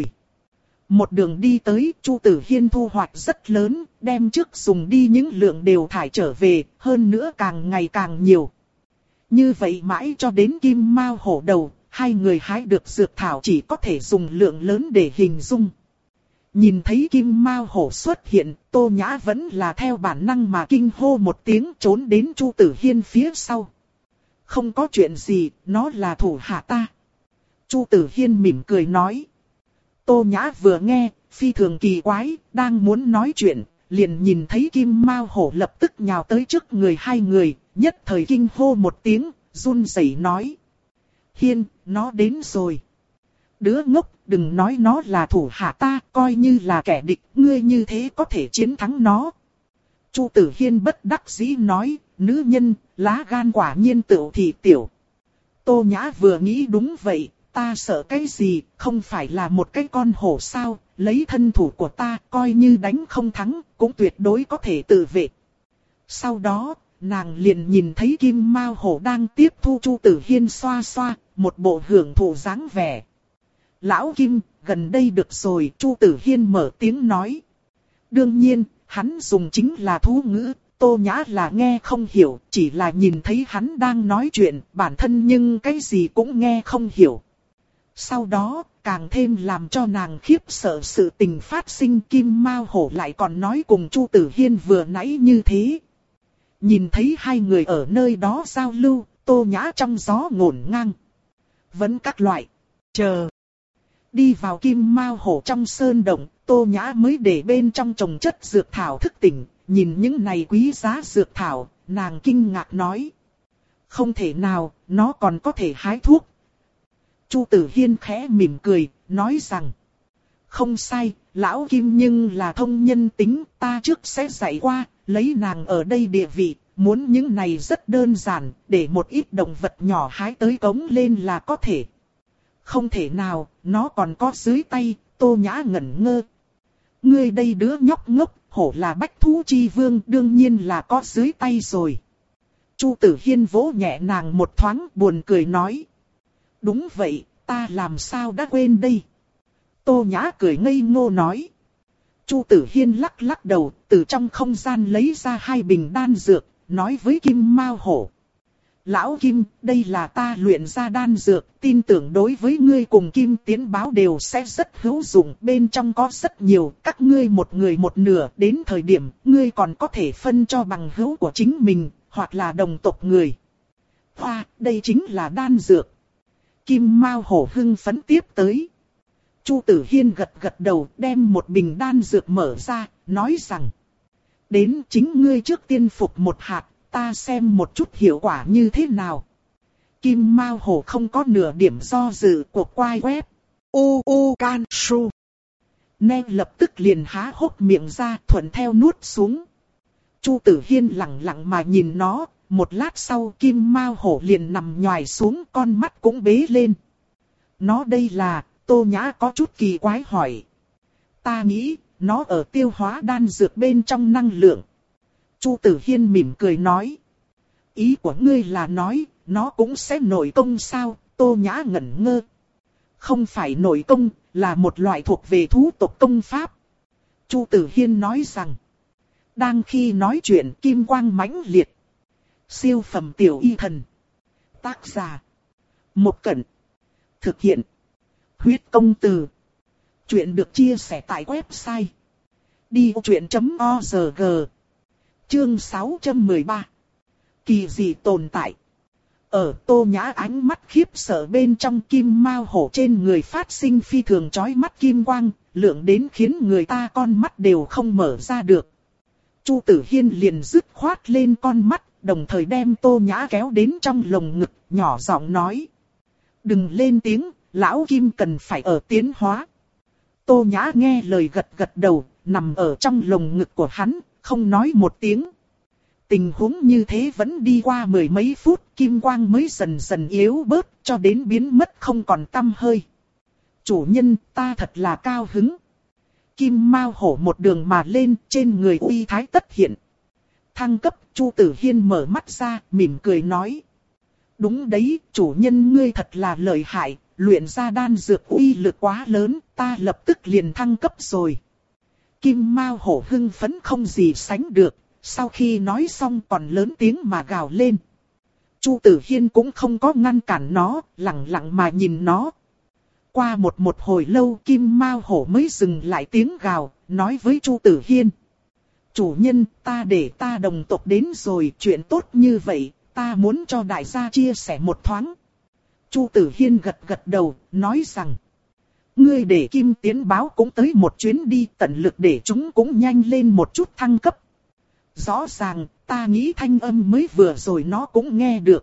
Một đường đi tới, Chu Tử Hiên thu hoạch rất lớn, đem trước dùng đi những lượng đều thải trở về, hơn nữa càng ngày càng nhiều. Như vậy mãi cho đến Kim Mao Hổ Đầu, hai người hái được dược thảo chỉ có thể dùng lượng lớn để hình dung. Nhìn thấy Kim Mao Hổ xuất hiện, Tô Nhã vẫn là theo bản năng mà kinh hô một tiếng, trốn đến Chu Tử Hiên phía sau. Không có chuyện gì, nó là thủ hạ ta. Chu Tử Hiên mỉm cười nói. Tô Nhã vừa nghe, phi thường kỳ quái, đang muốn nói chuyện, liền nhìn thấy Kim Mao Hổ lập tức nhào tới trước người hai người, nhất thời kinh hô một tiếng, run rẩy nói. Hiên, nó đến rồi. Đứa ngốc, đừng nói nó là thủ hạ ta, coi như là kẻ địch, ngươi như thế có thể chiến thắng nó. Chu Tử Hiên bất đắc dĩ nói, nữ nhân, lá gan quả nhiên tựu thị tiểu. Tô Nhã vừa nghĩ đúng vậy, ta sợ cái gì, không phải là một cái con hổ sao, lấy thân thủ của ta, coi như đánh không thắng, cũng tuyệt đối có thể tự vệ. Sau đó, nàng liền nhìn thấy Kim Mao Hổ đang tiếp thu Chu Tử Hiên xoa xoa, một bộ hưởng thụ dáng vẻ. Lão Kim, gần đây được rồi, Chu Tử Hiên mở tiếng nói. Đương nhiên, hắn dùng chính là thú ngữ, Tô Nhã là nghe không hiểu, chỉ là nhìn thấy hắn đang nói chuyện, bản thân nhưng cái gì cũng nghe không hiểu. Sau đó, càng thêm làm cho nàng khiếp sợ sự tình phát sinh, Kim Mao Hổ lại còn nói cùng Chu Tử Hiên vừa nãy như thế. Nhìn thấy hai người ở nơi đó giao lưu, Tô Nhã trong gió ngổn ngang. Vẫn các loại. Chờ. Đi vào Kim Mao Hổ trong sơn động, Tô Nhã mới để bên trong trồng chất dược thảo thức tỉnh. Nhìn những này quý giá dược thảo, nàng kinh ngạc nói. Không thể nào, nó còn có thể hái thuốc. Chu Tử Hiên khẽ mỉm cười, nói rằng. Không sai, lão Kim nhưng là thông nhân tính, ta trước sẽ dạy qua, lấy nàng ở đây địa vị, muốn những này rất đơn giản, để một ít động vật nhỏ hái tới cống lên là có thể. Không thể nào, nó còn có dưới tay, Tô Nhã ngẩn ngơ. Ngươi đây đứa nhóc ngốc, hổ là bách thú chi vương, đương nhiên là có dưới tay rồi. Chu Tử Hiên vỗ nhẹ nàng một thoáng, buồn cười nói. Đúng vậy, ta làm sao đã quên đây. Tô Nhã cười ngây ngô nói. Chu Tử Hiên lắc lắc đầu, từ trong không gian lấy ra hai bình đan dược, nói với Kim Mao Hổ. Lão Kim, đây là ta luyện ra đan dược, tin tưởng đối với ngươi cùng Kim Tiến Báo đều sẽ rất hữu dụng. Bên trong có rất nhiều, các ngươi một người một nửa, đến thời điểm, ngươi còn có thể phân cho bằng hữu của chính mình, hoặc là đồng tộc người. Hoa, đây chính là đan dược. Kim Mao Hổ hưng phấn tiếp tới. Chu Tử Hiên gật gật đầu, đem một bình đan dược mở ra, nói rằng. Đến chính ngươi trước tiên phục một hạt. Ta xem một chút hiệu quả như thế nào. Kim Mao Hổ không có nửa điểm do dự, cuộc quay web. U U Can Su. Nên lập tức liền há hốc miệng ra, thuận theo nuốt xuống. Chu Tử Hiên lặng lặng mà nhìn nó, một lát sau Kim Mao Hổ liền nằm nhoài xuống, con mắt cũng bế lên. Nó đây là, Tô Nhã có chút kỳ quái hỏi. Ta nghĩ, nó ở tiêu hóa đan dược bên trong năng lượng. Chu Tử Hiên mỉm cười nói. Ý của ngươi là nói, nó cũng sẽ nội công sao? Tô Nhã ngẩn ngơ. Không phải nội công, là một loại thuộc về thú tộc công pháp. Chu Tử Hiên nói rằng. Đang khi nói chuyện kim quang mãnh liệt. Siêu phẩm tiểu y thần. Tác giả. Một Cẩn. Thực hiện. Huyết công từ. Chuyện được chia sẻ tại website. đi ô chuyện chấm o rờ giê. Chương sáu trăm mười ba. Kỳ dị tồn tại. Ở Tô Nhã ánh mắt khiếp sợ bên trong Kim Mao Hổ trên người phát sinh phi thường chói mắt kim quang, lượng đến khiến người ta con mắt đều không mở ra được. Chu Tử Hiên liền dứt khoát lên con mắt, đồng thời đem Tô Nhã kéo đến trong lồng ngực, nhỏ giọng nói. Đừng lên tiếng, lão Kim cần phải ở tiến hóa. Tô Nhã nghe lời gật gật đầu, nằm ở trong lồng ngực của hắn. Không nói một tiếng. Tình huống như thế vẫn đi qua mười mấy phút, kim quang mới dần dần yếu bớt, cho đến biến mất không còn tăm hơi. Chủ nhân, ta thật là cao hứng. Kim Mao Hổ một đường mà lên, trên người uy thái tất hiện. Thăng cấp, Chu Tử Hiên mở mắt ra, mỉm cười nói. Đúng đấy, chủ nhân ngươi thật là lợi hại, luyện ra đan dược uy lực quá lớn, ta lập tức liền thăng cấp rồi. Kim Mao Hổ hưng phấn không gì sánh được, sau khi nói xong còn lớn tiếng mà gào lên. Chu Tử Hiên cũng không có ngăn cản nó, lặng lặng mà nhìn nó. Qua một một hồi lâu Kim Mao Hổ mới dừng lại tiếng gào, nói với Chu Tử Hiên. Chủ nhân, ta để ta đồng tộc đến rồi, chuyện tốt như vậy, ta muốn cho đại gia chia sẻ một thoáng. Chu Tử Hiên gật gật đầu, nói rằng. Ngươi để Kim Tiến Báo cũng tới một chuyến đi, tận lực để chúng cũng nhanh lên một chút thăng cấp. Rõ ràng, ta nghĩ thanh âm mới vừa rồi nó cũng nghe được.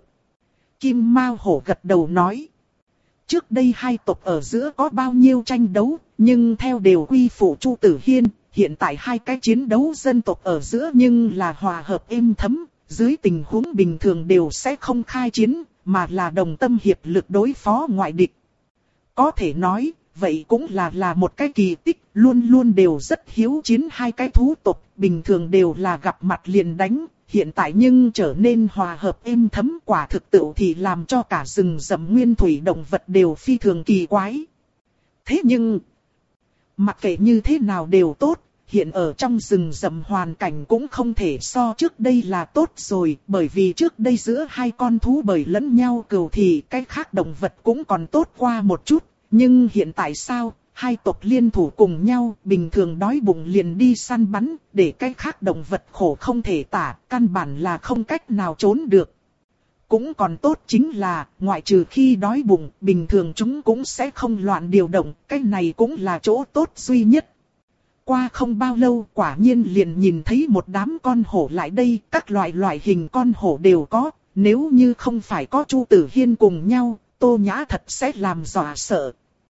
Kim Mao Hổ gật đầu nói. Trước đây hai tộc ở giữa có bao nhiêu tranh đấu, nhưng theo đều quy phụ Chu Tử Hiên, hiện tại hai cái chiến đấu dân tộc ở giữa nhưng là hòa hợp êm thấm, dưới tình huống bình thường đều sẽ không khai chiến, mà là đồng tâm hiệp lực đối phó ngoại địch. Có thể nói, vậy cũng là là một cái kỳ tích, luôn luôn đều rất hiếu chiến hai cái thú tộc, bình thường đều là gặp mặt liền đánh, hiện tại nhưng trở nên hòa hợp êm thấm, quả thực tự thì làm cho cả rừng rậm nguyên thủy động vật đều phi thường kỳ quái. Thế nhưng, mặc kệ như thế nào đều tốt, hiện ở trong rừng rậm hoàn cảnh cũng không thể so trước đây là tốt rồi, bởi vì trước đây giữa hai con thú bầy lẫn nhau cừu thì cái khác động vật cũng còn tốt qua một chút, nhưng hiện tại sao, hai tộc liên thủ cùng nhau, bình thường đói bụng liền đi săn bắn, để cái khác động vật khổ không thể tả, căn bản là không cách nào trốn được. Cũng còn tốt chính là, ngoại trừ khi đói bụng, bình thường chúng cũng sẽ không loạn điều động, cái này cũng là chỗ tốt duy nhất. Qua không bao lâu quả nhiên liền nhìn thấy một đám con hổ lại đây, các loại loại hình con hổ đều có, nếu như không phải có Chu Tử Hiên cùng nhau, Tô Nhã thật sẽ làm dọa sợ.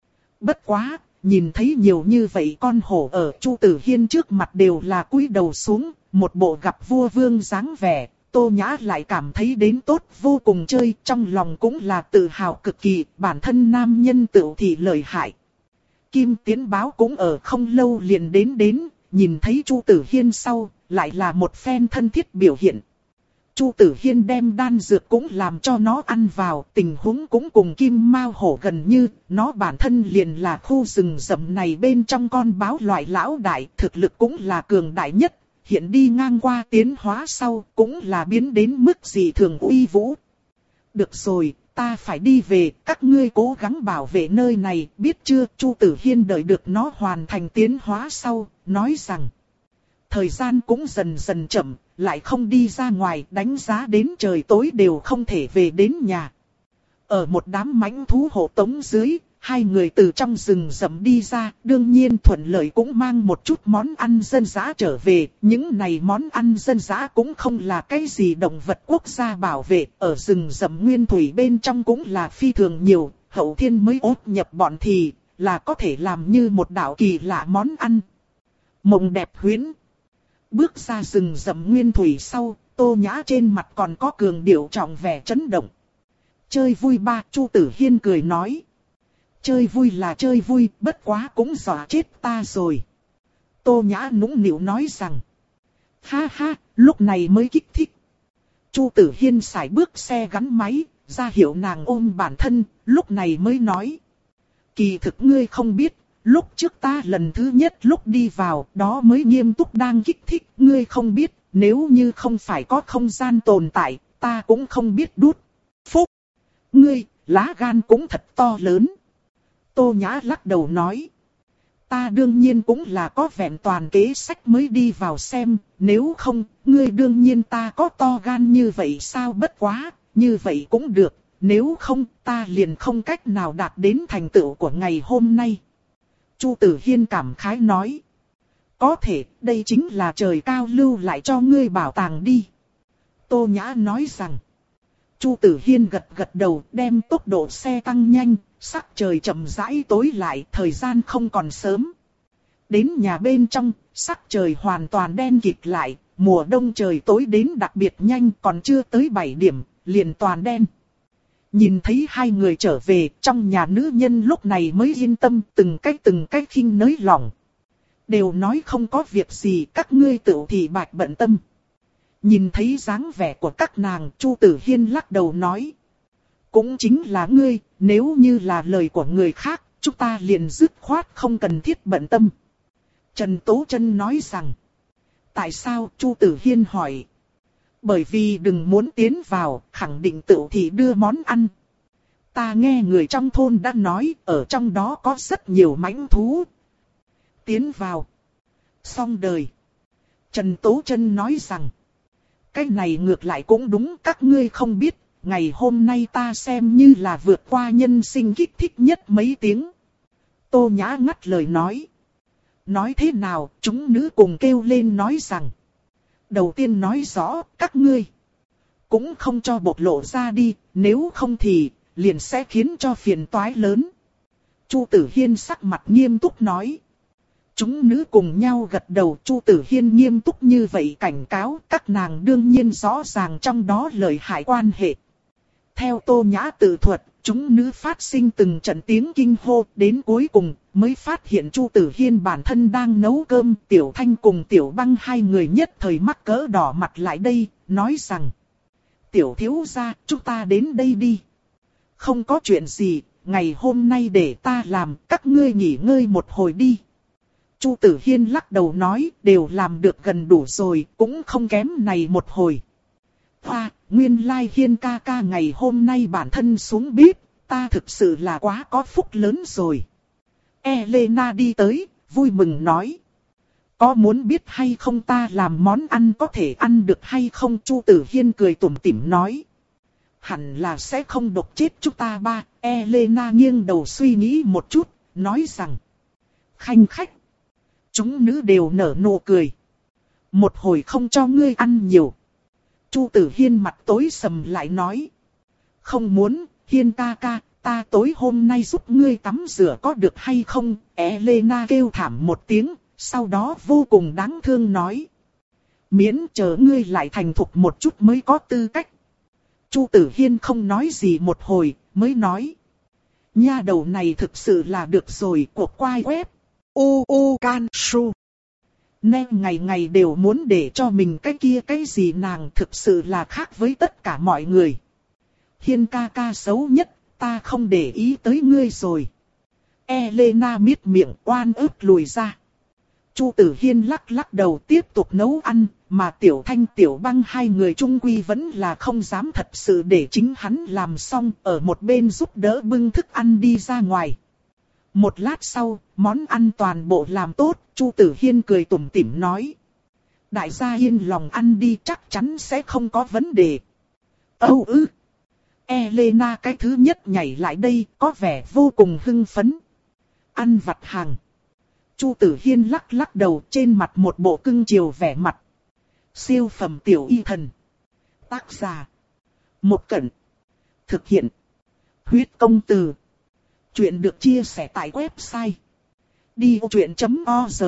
Bất quá, nhìn thấy nhiều như vậy con hổ ở Chu Tử Hiên trước mặt đều là cúi đầu xuống, một bộ gặp vua vương dáng vẻ, Tô Nhã lại cảm thấy đến tốt vô cùng chơi, trong lòng cũng là tự hào cực kỳ, bản thân nam nhân tựu thì lợi hại. Kim Tiến Báo cũng ở không lâu liền đến đến, nhìn thấy Chu Tử Hiên sau, lại là một phen thân thiết biểu hiện. Chu Tử Hiên đem đan dược cũng làm cho nó ăn vào, tình huống cũng cùng Kim Mao Hổ gần như, nó bản thân liền là khu rừng rậm này bên trong con báo loại lão đại, thực lực cũng là cường đại nhất, hiện đi ngang qua tiến hóa sau, cũng là biến đến mức gì thường uy vũ. Được rồi, ta phải đi về, các ngươi cố gắng bảo vệ nơi này, biết chưa? Chu Tử Hiên đợi được nó hoàn thành tiến hóa sau, nói rằng. Thời gian cũng dần dần chậm, lại không đi ra ngoài, đánh giá đến trời tối đều không thể về đến nhà. Ở một đám mãnh thú hộ tống dưới, hai người từ trong rừng rậm đi ra, đương nhiên thuận lợi cũng mang một chút món ăn dân dã trở về. Những này món ăn dân dã cũng không là cái gì động vật quốc gia bảo vệ, ở rừng rậm nguyên thủy bên trong cũng là phi thường nhiều, hậu thiên mới ốt nhập bọn thì, là có thể làm như một đạo kỳ lạ món ăn. Mộng đẹp huyễn. Bước ra rừng rậm nguyên thủy sau, Tô Nhã trên mặt còn có cường điệu trọng vẻ chấn động. Chơi vui ba, Chu Tử Hiên cười nói. Chơi vui là chơi vui, bất quá cũng dọa chết ta rồi. Tô Nhã nũng nịu nói rằng. Ha ha, lúc này mới kích thích. Chu Tử Hiên sải bước xe gắn máy, ra hiệu nàng ôm bản thân, lúc này mới nói. Kỳ thực ngươi không biết, lúc trước ta lần thứ nhất lúc đi vào, đó mới nghiêm túc đang kích thích, ngươi không biết, nếu như không phải có không gian tồn tại, ta cũng không biết đút. Phúc! Ngươi, lá gan cũng thật to lớn. Tô Nhã lắc đầu nói. Ta đương nhiên cũng là có vẹn toàn kế sách mới đi vào xem, nếu không, ngươi đương nhiên ta có to gan như vậy sao bất quá, như vậy cũng được, nếu không ta liền không cách nào đạt đến thành tựu của ngày hôm nay. Chu Tử Hiên cảm khái nói. Có thể, đây chính là trời cao lưu lại cho ngươi bảo tàng đi. Tô Nhã nói rằng. Chu Tử Hiên gật gật đầu, đem tốc độ xe tăng nhanh, sắc trời chậm rãi tối lại, thời gian không còn sớm. Đến nhà bên trong, sắc trời hoàn toàn đen kịt lại, mùa đông trời tối đến đặc biệt nhanh, còn chưa tới bảy điểm, liền toàn đen. Nhìn thấy hai người trở về, trong nhà nữ nhân lúc này mới yên tâm, từng cách từng cách khinh nới lỏng. Đều nói không có việc gì, các ngươi tự thì bạch bận tâm. Nhìn thấy dáng vẻ của các nàng, Chu Tử Hiên lắc đầu nói. Cũng chính là ngươi, nếu như là lời của người khác, chúng ta liền dứt khoát không cần thiết bận tâm. Trần Tố Trân nói rằng. Tại sao? Chu Tử Hiên hỏi. Bởi vì đừng muốn tiến vào, khẳng định tự thì đưa món ăn. Ta nghe người trong thôn đã nói, ở trong đó có rất nhiều mãnh thú. Tiến vào. Xong đời. Trần Tố Trân nói rằng. Cái này ngược lại cũng đúng, các ngươi không biết, ngày hôm nay ta xem như là vượt qua nhân sinh kích thích nhất mấy tiếng. Tô Nhã ngắt lời nói. Nói thế nào, chúng nữ cùng kêu lên nói rằng. Đầu tiên nói rõ, các ngươi cũng không cho bộc lộ ra đi, nếu không thì liền sẽ khiến cho phiền toái lớn. Chu Tử Hiên sắc mặt nghiêm túc nói. Chúng nữ cùng nhau gật đầu. Chu Tử Hiên nghiêm túc như vậy cảnh cáo, các nàng đương nhiên rõ ràng trong đó lợi hại quan hệ. Theo Tô Nhã tự thuật, chúng nữ phát sinh từng trận tiếng kinh hô, đến cuối cùng mới phát hiện Chu Tử Hiên bản thân đang nấu cơm. Tiểu Thanh cùng Tiểu Băng hai người nhất thời mắc cỡ đỏ mặt lại đây, nói rằng. Tiểu thiếu gia, chúng ta đến đây đi. Không có chuyện gì, ngày hôm nay để ta làm, các ngươi nghỉ ngơi một hồi đi. Chu Tử Hiên lắc đầu nói, đều làm được gần đủ rồi, cũng không kém này một hồi. Hoa, nguyên lai Hiên ca ca ngày hôm nay bản thân xuống bếp, ta thực sự là quá có phúc lớn rồi. Elena đi tới, vui mừng nói. Có muốn biết hay không ta làm món ăn có thể ăn được hay không? Chu Tử Hiên cười tủm tỉm nói. Hẳn là sẽ không độc chết chúng ta ba. Elena nghiêng đầu suy nghĩ một chút, nói rằng. Khanh khách. Chúng nữ đều nở nụ cười. Một hồi không cho ngươi ăn nhiều. Chu Tử Hiên mặt tối sầm lại nói. Không muốn, Hiên ca ca, ta tối hôm nay giúp ngươi tắm rửa có được hay không? Elena kêu thảm một tiếng, sau đó vô cùng đáng thương nói. Miễn chờ ngươi lại thành thục một chút mới có tư cách. Chu Tử Hiên không nói gì một hồi, mới nói. Nha đầu này thực sự là được rồi, cuộc quay web. U U Can Su. Nên ngày ngày đều muốn để cho mình cái kia cái gì nàng thực sự là khác với tất cả mọi người. Hiên ca ca xấu nhất, ta không để ý tới ngươi rồi. Elena miết miệng oan ức lùi ra. Chu Tử Hiên lắc lắc đầu tiếp tục nấu ăn, mà Tiểu Thanh Tiểu Băng hai người chung quy vẫn là không dám thật sự để chính hắn làm xong, ở một bên giúp đỡ bưng thức ăn đi ra ngoài. Một lát sau, món ăn toàn bộ làm tốt, Chu Tử Hiên cười tủm tỉm nói. Đại gia yên lòng ăn đi, chắc chắn sẽ không có vấn đề. Âu ư! Elena cái thứ nhất nhảy lại đây, có vẻ vô cùng hưng phấn. Ăn vặt hàng. Chu Tử Hiên lắc lắc đầu, trên mặt một bộ cưng chiều vẻ mặt. Siêu phẩm tiểu y thần. Tác giả. Một Cẩn. Thực hiện. Huyết công từ. Chuyện được chia sẻ tại website. đi ô chuyện chấm org.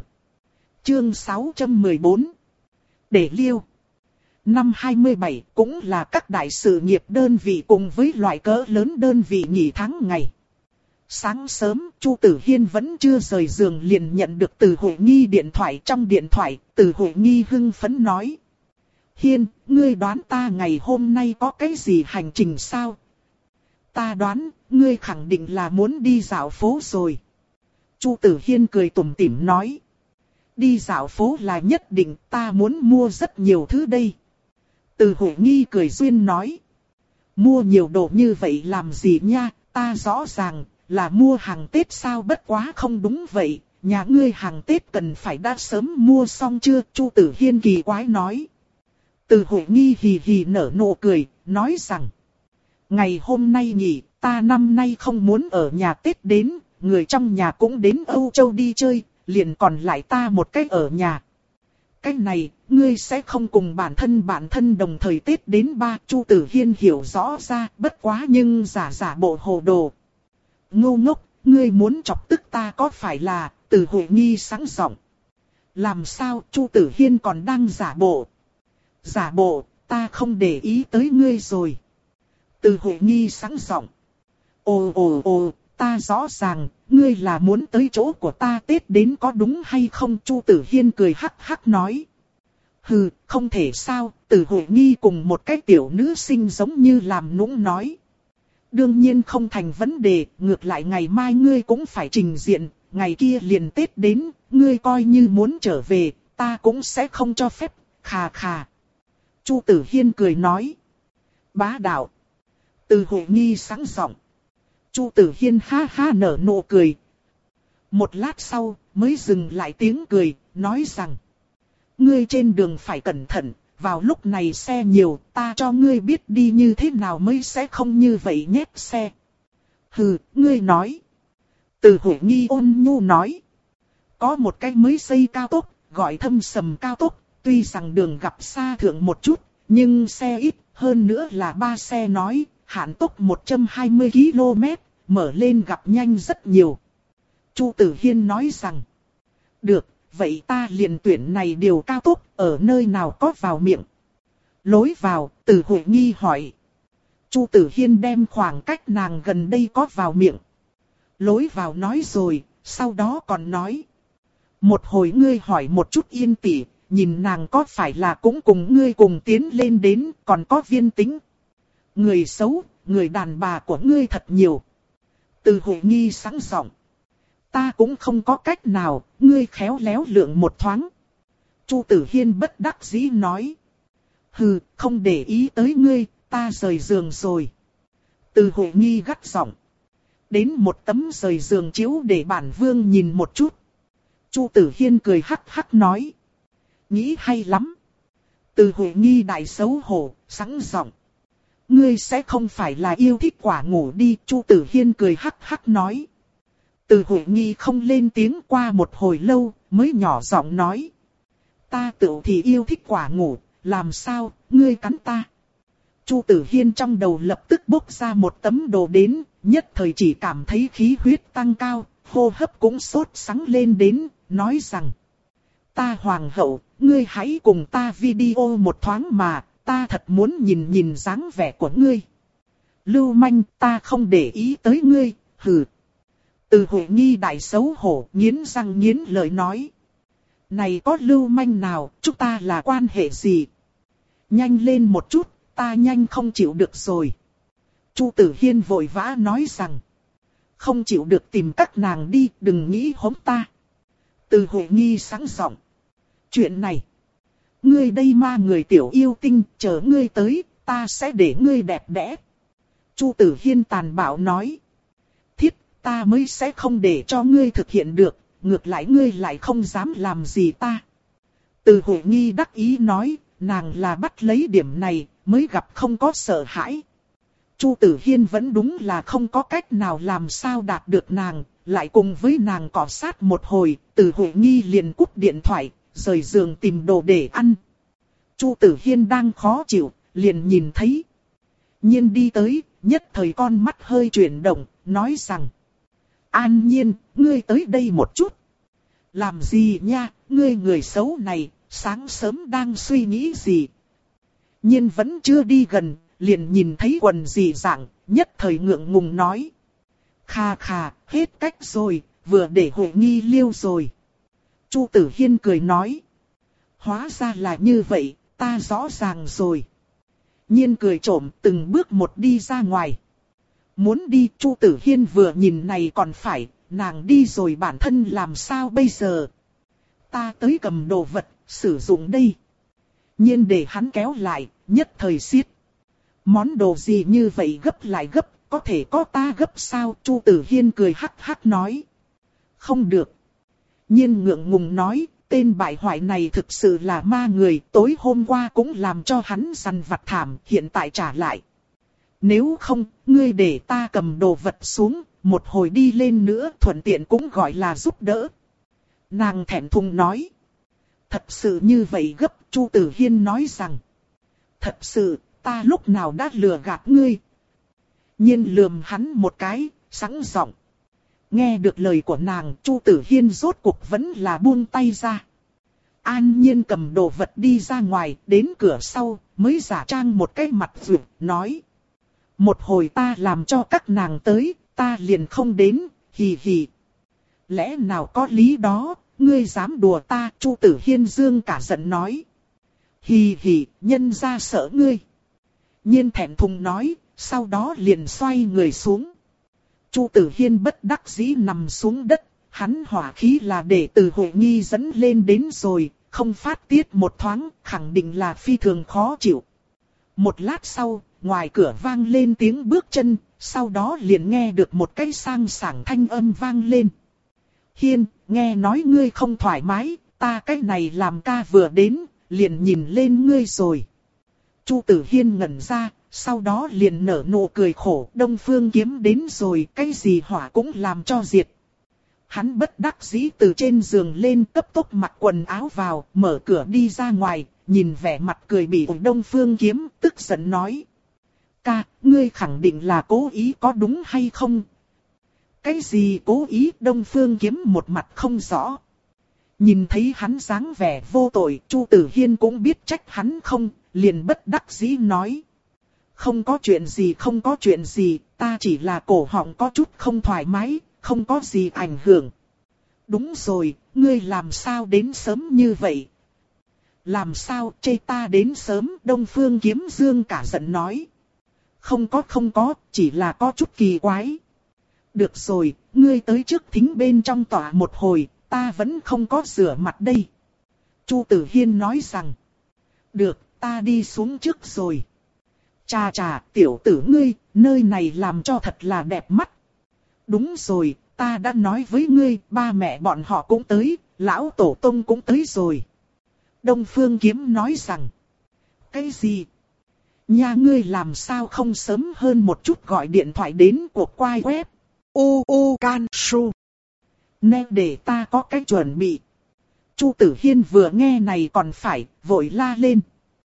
Chương sáu trăm mười bốn. Để liêu. Năm hai mươi bảy cũng là các đại sự nghiệp đơn vị cùng với loại cỡ lớn đơn vị nghỉ tháng ngày. Sáng sớm, Chu Tử Hiên vẫn chưa rời giường liền nhận được Từ Huệ Nghi điện thoại. Trong điện thoại, Từ Huệ Nghi hưng phấn nói. Hiên, ngươi đoán ta ngày hôm nay có cái gì hành trình sao? Ta đoán, ngươi khẳng định là muốn đi dạo phố rồi. Chu Tử Hiên cười tủm tỉm nói. Đi dạo phố là nhất định, ta muốn mua rất nhiều thứ đây. Từ Huệ Nghi cười duyên nói. Mua nhiều đồ như vậy làm gì nha, ta rõ ràng là mua hàng Tết sao, bất quá không đúng vậy, nhà ngươi hàng Tết cần phải đã sớm mua xong chưa? Chu Tử Hiên kỳ quái nói. Từ Huệ Nghi hì hì nở nụ cười, nói rằng. Ngày hôm nay nhỉ, ta năm nay không muốn ở nhà Tết đến, người trong nhà cũng đến Âu Châu đi chơi, liền còn lại ta một cách ở nhà. Cái này, ngươi sẽ không cùng bản thân bản thân đồng thời Tết đến ba. Chu Tử Hiên hiểu rõ ra, bất quá nhưng giả giả bộ hồ đồ. Ngu ngốc, ngươi muốn chọc tức ta có phải là? Từ Huệ Nghi sáng giọng. Làm sao? Chu Tử Hiên còn đang giả bộ. Giả bộ, ta không để ý tới ngươi rồi. Từ Huệ Nghi sáng giọng. Ồ ồ ồ, ta rõ ràng, ngươi là muốn tới chỗ của ta Tết đến có đúng hay không? Chu Tử Hiên cười hắc hắc nói. Hừ, không thể sao? Từ Huệ Nghi cùng một cái tiểu nữ sinh giống như làm nũng nói. Đương nhiên không thành vấn đề, ngược lại ngày mai ngươi cũng phải trình diện, ngày kia liền Tết đến, ngươi coi như muốn trở về, ta cũng sẽ không cho phép, khà khà. Chu Tử Hiên cười nói. Bá đạo. Từ Huệ Nghi sáng giọng. Chu Tử Hiên ha ha nở nụ cười. Một lát sau, mới dừng lại tiếng cười, nói rằng. Ngươi trên đường phải cẩn thận, vào lúc này xe nhiều, ta cho ngươi biết đi như thế nào mới sẽ không như vậy nhét xe. Hừ, ngươi nói. Từ Huệ Nghi ôn nhu nói. Có một cái mới xây cao tốc, gọi Thâm Sầm cao tốc, tuy rằng đường gặp xa thượng một chút, nhưng xe ít, hơn nữa là ba xe nói, hạn tốc một trăm hai mươi ki lô mét, mở lên gặp nhanh rất nhiều. Chu Tử Hiên nói rằng. Được, vậy ta liền tuyển này điều cao tốc, ở nơi nào có vào miệng? Lối vào, Từ Huệ Nghi hỏi. Chu Tử Hiên đem khoảng cách nàng gần đây có vào miệng. Lối vào nói rồi, sau đó còn nói. Một hồi ngươi hỏi một chút Yên tỷ, nhìn nàng có phải là cũng cùng ngươi cùng tiến lên đến, còn có Viên Tĩnh. Người xấu, người đàn bà của ngươi thật nhiều. Từ Huệ Nghi sáng giọng. ta cũng không có cách nào, ngươi khéo léo lượng một thoáng. Chu Tử Hiên bất đắc dĩ nói. Hừ, không để ý tới ngươi, ta rời giường rồi. Từ Huệ Nghi gắt giọng. Đến một tấm rời giường chiếu để bản vương nhìn một chút. Chu Tử Hiên cười hắc hắc nói. Nghĩ hay lắm. Từ Huệ Nghi đại xấu hổ, sẵn giọng. Ngươi sẽ không phải là yêu thích quả ngủ đi, Chu Tử Hiên cười hắc hắc nói. Từ Huệ Nghi không lên tiếng, qua một hồi lâu, mới nhỏ giọng nói. Ta tự thì yêu thích quả ngủ, làm sao, ngươi cắn ta. Chu Tử Hiên trong đầu lập tức bốc ra một tấm đồ đến, nhất thời chỉ cảm thấy khí huyết tăng cao, hô hấp cũng sốt sắng lên đến, nói rằng. Ta hoàng hậu, ngươi hãy cùng ta video một thoáng mà, ta thật muốn nhìn nhìn dáng vẻ của ngươi. Lưu manh, ta không để ý tới ngươi, hừ. Từ Huệ Nghi đại xấu hổ, nghiến răng nghiến lợi nói. Này có lưu manh nào, chúng ta là quan hệ gì? Nhanh lên một chút, ta nhanh không chịu được rồi. Chu Tử Hiên vội vã nói rằng. Không chịu được tìm các nàng đi, đừng nghĩ hống ta. Từ Huệ Nghi sáng giọng. Chuyện này. Ngươi đây ma người tiểu yêu tinh, chờ ngươi tới, ta sẽ để ngươi đẹp đẽ. Chu Tử Hiên tàn bạo nói. Thiết, ta mới sẽ không để cho ngươi thực hiện được, ngược lại ngươi lại không dám làm gì ta. Từ Huệ Nghi đắc ý nói, nàng là bắt lấy điểm này, mới gặp không có sợ hãi. Chu Tử Hiên vẫn đúng là không có cách nào làm sao đạt được nàng, lại cùng với nàng cọ sát một hồi, Từ Huệ Nghi liền cúp điện thoại, rời giường tìm đồ để ăn. Chu Tử Hiên đang khó chịu, liền nhìn thấy. Nhiên đi tới, nhất thời con mắt hơi chuyển động, nói rằng. An Nhiên, ngươi tới đây một chút. Làm gì nha, ngươi người xấu này, sáng sớm đang suy nghĩ gì? Nhiên vẫn chưa đi gần, liền nhìn thấy quần dị dạng, nhất thời ngượng ngùng nói. Khà khà, hết cách rồi, vừa để Huệ Nghi liêu rồi. Chu Tử Hiên cười nói. Hóa ra là như vậy, ta rõ ràng rồi. Nhiên cười trộm từng bước một đi ra ngoài. Muốn đi, Chu Tử Hiên vừa nhìn này còn phải, nàng đi rồi bản thân làm sao bây giờ? Ta tới cầm đồ vật, sử dụng đây. Nhiên để hắn kéo lại, nhất thời siết. Món đồ gì như vậy gấp lại gấp, có thể có ta gấp sao? Chu Tử Hiên cười hắc hắc nói. Không được. Nhiên ngượng ngùng nói, tên bại hoại này thực sự là ma người, tối hôm qua cũng làm cho hắn dằn vặt thảm, hiện tại trả lại. Nếu không, ngươi để ta cầm đồ vật xuống, một hồi đi lên nữa thuận tiện cũng gọi là giúp đỡ. Nàng thẹn thùng nói. Thật sự như vậy gấp, Chu Tử Hiên nói rằng. Thật sự, ta lúc nào đã lừa gạt ngươi. Nhiên lườm hắn một cái, sẵn giọng. Nghe được lời của nàng, Chu Tử Hiên rốt cuộc vẫn là buông tay ra. An Nhiên cầm đồ vật đi ra ngoài, đến cửa sau, mới giả trang một cái mặt vượt, nói. Một hồi ta làm cho các nàng tới, ta liền không đến, hì hì. Lẽ nào có lý đó, ngươi dám đùa ta, Chu Tử Hiên dương cả giận nói. Hì hì, nhân ra sợ ngươi. Nhiên thẹn thùng nói, sau đó liền xoay người xuống. Chu Tử Hiên bất đắc dĩ nằm xuống đất, hắn hỏa khí là để Từ Huệ Nghi dẫn lên đến rồi, không phát tiết một thoáng, khẳng định là phi thường khó chịu. Một lát sau, ngoài cửa vang lên tiếng bước chân, sau đó liền nghe được một cái sang sảng thanh âm vang lên. Hiên, nghe nói ngươi không thoải mái, ta cái này làm ca vừa đến, liền nhìn lên ngươi rồi. Chu Tử Hiên ngẩn ra, sau đó liền nở nụ cười khổ, Đông Phương Kiếm đến rồi, cái gì hỏa cũng làm cho diệt. Hắn bất đắc dĩ từ trên giường lên, cấp tốc mặc quần áo vào, mở cửa đi ra ngoài, nhìn vẻ mặt cười bỉ của Đông Phương Kiếm, tức giận nói. Ca, ngươi khẳng định là cố ý có đúng hay không? Cái gì cố ý? Đông Phương Kiếm một mặt không rõ. Nhìn thấy hắn dáng vẻ vô tội, Chu Tử Hiên cũng biết trách hắn không, liền bất đắc dĩ nói. Không có chuyện gì, không có chuyện gì, ta chỉ là cổ họng có chút không thoải mái, không có gì ảnh hưởng. Đúng rồi, ngươi làm sao đến sớm như vậy? Làm sao chê ta đến sớm? Đông Phương Kiếm dương cả giận nói. Không có không có, chỉ là có chút kỳ quái. Được rồi, ngươi tới trước thính bên trong tòa một hồi, ta vẫn không có rửa mặt đây. Chu Tử Hiên nói rằng. Được, ta đi xuống trước rồi. Chà chà, tiểu tử ngươi, nơi này làm cho thật là đẹp mắt. Đúng rồi, ta đã nói với ngươi, ba mẹ bọn họ cũng tới, lão tổ tông cũng tới rồi. Đông Phương Kiếm nói rằng. Cái gì? Nhà ngươi làm sao không sớm hơn một chút gọi điện thoại đến cuộc quay web. U U Can Su. Nè để ta có cách chuẩn bị. Chu Tử Hiên vừa nghe này còn phải, vội la lên.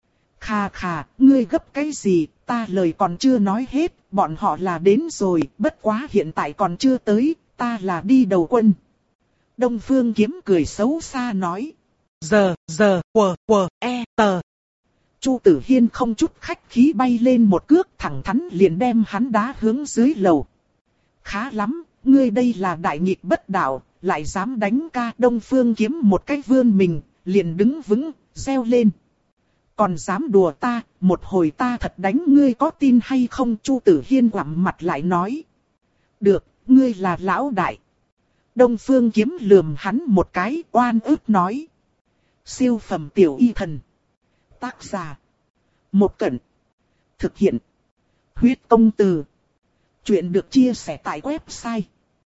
Khà khà, ngươi gấp cái gì, ta lời còn chưa nói hết, bọn họ là đến rồi, bất quá hiện tại còn chưa tới, ta là đi đầu quân. Đông Phương Kiếm cười xấu xa nói. Giờ, giờ, quờ, quờ, e, tờ. Chu Tử Hiên không chút khách khí bay lên một cước thẳng thắn liền đem hắn đá hướng dưới lầu. Khá lắm, ngươi đây là đại nghịch bất đạo, lại dám đánh ca. Đông Phương Kiếm một cách vươn mình, liền đứng vững, reo lên. Còn dám đùa ta, một hồi ta thật đánh ngươi có tin hay không? Chu Tử Hiên quặm mặt lại nói. Được, ngươi là lão đại. Đông Phương Kiếm lườm hắn một cái, oan ức nói. Siêu phẩm tiểu y thần. Tác giả. Một Cẩn. Thực hiện. Huyết Công Từ. Chuyện được chia sẻ tại website.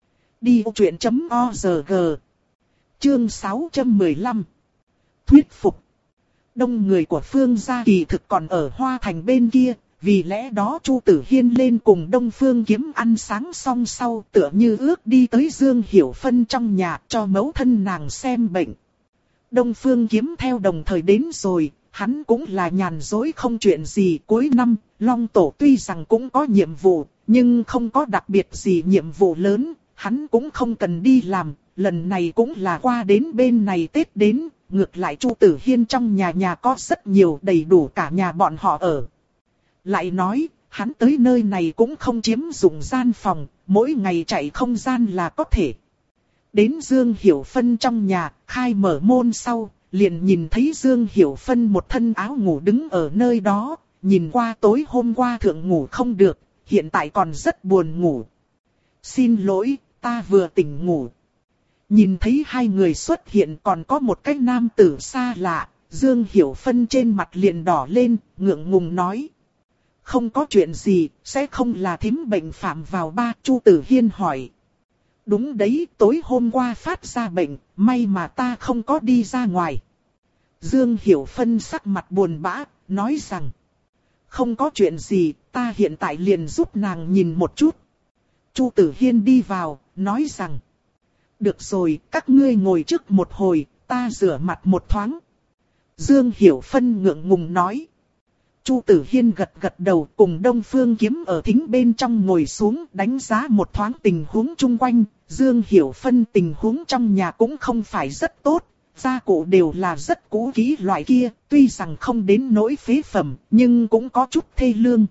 đi ô chuyện chấm org. Chương sáu trăm mười lăm. Thuyết phục. Đông người của Phương gia kỳ thực còn ở Hoa Thành bên kia, vì lẽ đó Chu Tử Hiên lên cùng Đông Phương Kiếm ăn sáng xong sau tựa như ước đi tới Dương Hiểu Phân trong nhà cho mẫu thân nàng xem bệnh. Đông Phương Kiếm theo đồng thời đến rồi, hắn cũng là nhàn dối không chuyện gì. Cuối năm, Long Tổ tuy rằng cũng có nhiệm vụ, nhưng không có đặc biệt gì nhiệm vụ lớn, hắn cũng không cần đi làm, lần này cũng là qua đến bên này Tết đến. Ngược lại Chu Tử Hiên trong nhà nhà có rất nhiều, đầy đủ cả nhà bọn họ ở. Lại nói, hắn tới nơi này cũng không chiếm dụng gian phòng, mỗi ngày chạy không gian là có thể. Đến Dương Hiểu Phân trong nhà, khai mở môn sau, liền nhìn thấy Dương Hiểu Phân một thân áo ngủ đứng ở nơi đó, nhìn qua tối hôm qua thượng ngủ không được, hiện tại còn rất buồn ngủ. Xin lỗi, ta vừa tỉnh ngủ. Nhìn thấy hai người xuất hiện còn có một cái nam tử xa lạ, Dương Hiểu Phân trên mặt liền đỏ lên, ngượng ngùng nói. Không có chuyện gì, sẽ không là thím bệnh phạm vào ba? Chu Tử Hiên hỏi. Đúng đấy, tối hôm qua phát ra bệnh, may mà ta không có đi ra ngoài. Dương Hiểu Phân sắc mặt buồn bã, nói rằng. Không có chuyện gì, ta hiện tại liền giúp nàng nhìn một chút. Chu Tử Hiên đi vào, nói rằng. Được rồi, các ngươi ngồi trước một hồi, ta rửa mặt một thoáng. Dương Hiểu Phân ngượng ngùng nói. Chu Tử Hiên gật gật đầu cùng Đông Phương Kiếm ở thính bên trong ngồi xuống đánh giá một thoáng tình huống chung quanh. Dương Hiểu Phân tình huống trong nhà cũng không phải rất tốt, gia cụ đều là rất cũ kỹ loại kia, tuy rằng không đến nỗi phế phẩm, nhưng cũng có chút thê lương.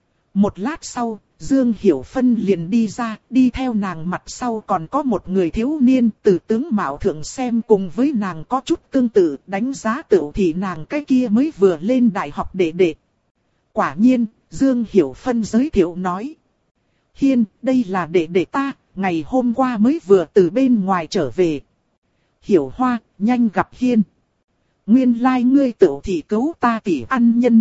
Một lát sau, Dương Hiểu Phân liền đi ra, đi theo nàng mặt sau còn có một người thiếu niên từ tướng mạo thượng xem cùng với nàng có chút tương tự, đánh giá tựu thì nàng cái kia mới vừa lên đại học đệ đệ. Quả nhiên, Dương Hiểu Phân giới thiệu nói. Hiên, đây là đệ đệ ta, ngày hôm qua mới vừa từ bên ngoài trở về. Hiểu Hoa, nhanh gặp Hiên. Nguyên lai like ngươi tựu thì cứu ta tỷ ăn nhân.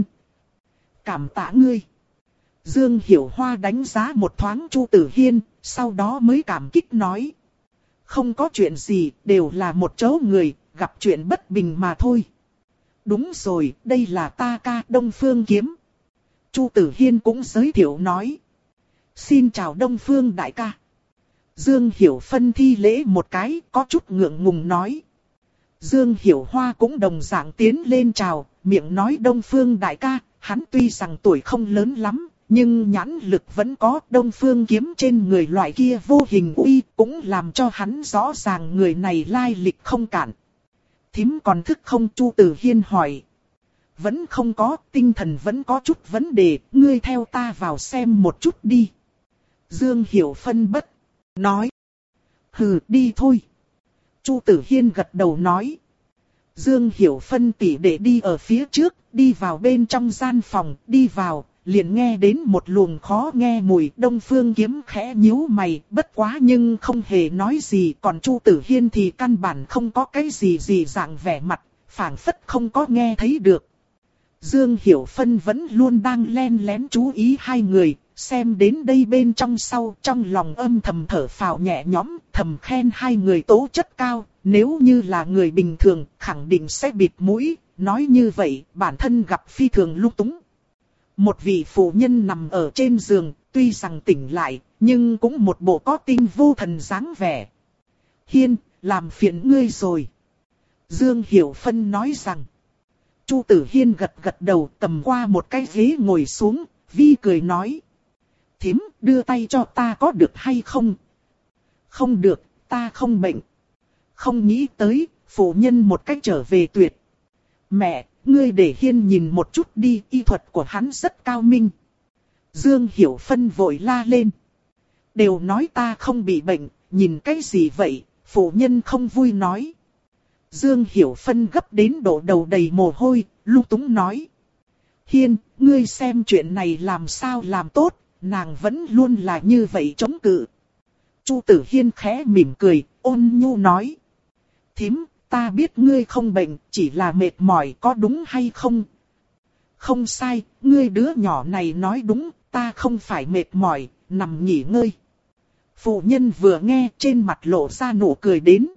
Cảm tạ ngươi. Dương Hiểu Hoa đánh giá một thoáng Chu Tử Hiên, sau đó mới cảm kích nói. Không có chuyện gì, đều là một chỗ người, gặp chuyện bất bình mà thôi. Đúng rồi, đây là ta ca Đông Phương Kiếm. Chu Tử Hiên cũng giới thiệu nói. Xin chào Đông Phương đại ca. Dương Hiểu Phân thi lễ một cái, có chút ngượng ngùng nói. Dương Hiểu Hoa cũng đồng dạng tiến lên chào, miệng nói Đông Phương đại ca, hắn tuy rằng tuổi không lớn lắm. Nhưng nhãn lực vẫn có. Đông Phương Kiếm trên người loại kia vô hình uy cũng làm cho hắn rõ ràng người này lai lịch không cản. Thím còn thức không? Chu Tử Hiên hỏi. Vẫn không có, tinh thần vẫn có chút vấn đề, ngươi theo ta vào xem một chút đi. Dương Hiểu Phân bất nói. Hừ, đi thôi. Chu Tử Hiên gật đầu nói. Dương Hiểu Phân tỷ đệ đi ở phía trước, đi vào bên trong gian phòng, đi vào. liền nghe đến một luồng khó nghe mùi. Đông Phương Kiếm khẽ nhíu mày, bất quá nhưng không hề nói gì. Còn Chu Tử Hiên thì căn bản không có cái gì gì dạng vẻ mặt, phảng phất không có nghe thấy được. Dương Hiểu Phân vẫn luôn đang len lén chú ý hai người, xem đến đây bên trong sau, trong lòng âm thầm thở phào nhẹ nhõm, thầm khen hai người tố chất cao. Nếu như là người bình thường, khẳng định sẽ bịt mũi, nói như vậy, bản thân gặp phi thường lung túng. Một vị phụ nhân nằm ở trên giường, tuy rằng tỉnh lại, nhưng cũng một bộ có tinh vô thần dáng vẻ. Hiên, làm phiền ngươi rồi. Dương Hiểu Phân nói rằng. Chu Tử Hiên gật gật đầu, cầm qua một cái ghế ngồi xuống, vi cười nói. Thím, đưa tay cho ta có được hay không? Không được, ta không bệnh. Không nghĩ tới, phụ nhân một cách trở về tuyệt. Mẹ, ngươi để Hiên nhìn một chút đi, y thuật của hắn rất cao minh. Dương Hiểu Phân vội la lên. Đều nói ta không bị bệnh, nhìn cái gì vậy? Phụ nhân không vui nói. Dương Hiểu Phân gấp đến độ đầu đầy mồ hôi, lung túng nói. Hiên, ngươi xem chuyện này làm sao làm tốt, nàng vẫn luôn là như vậy chống cự. Chu Tử Hiên khẽ mỉm cười, ôn nhu nói. Thím, ta biết ngươi không bệnh, chỉ là mệt mỏi, có đúng hay không? Không sai, ngươi đứa nhỏ này nói đúng, ta không phải mệt mỏi, nằm nghỉ ngơi. Phụ nhân vừa nghe trên mặt lộ ra nụ cười đến.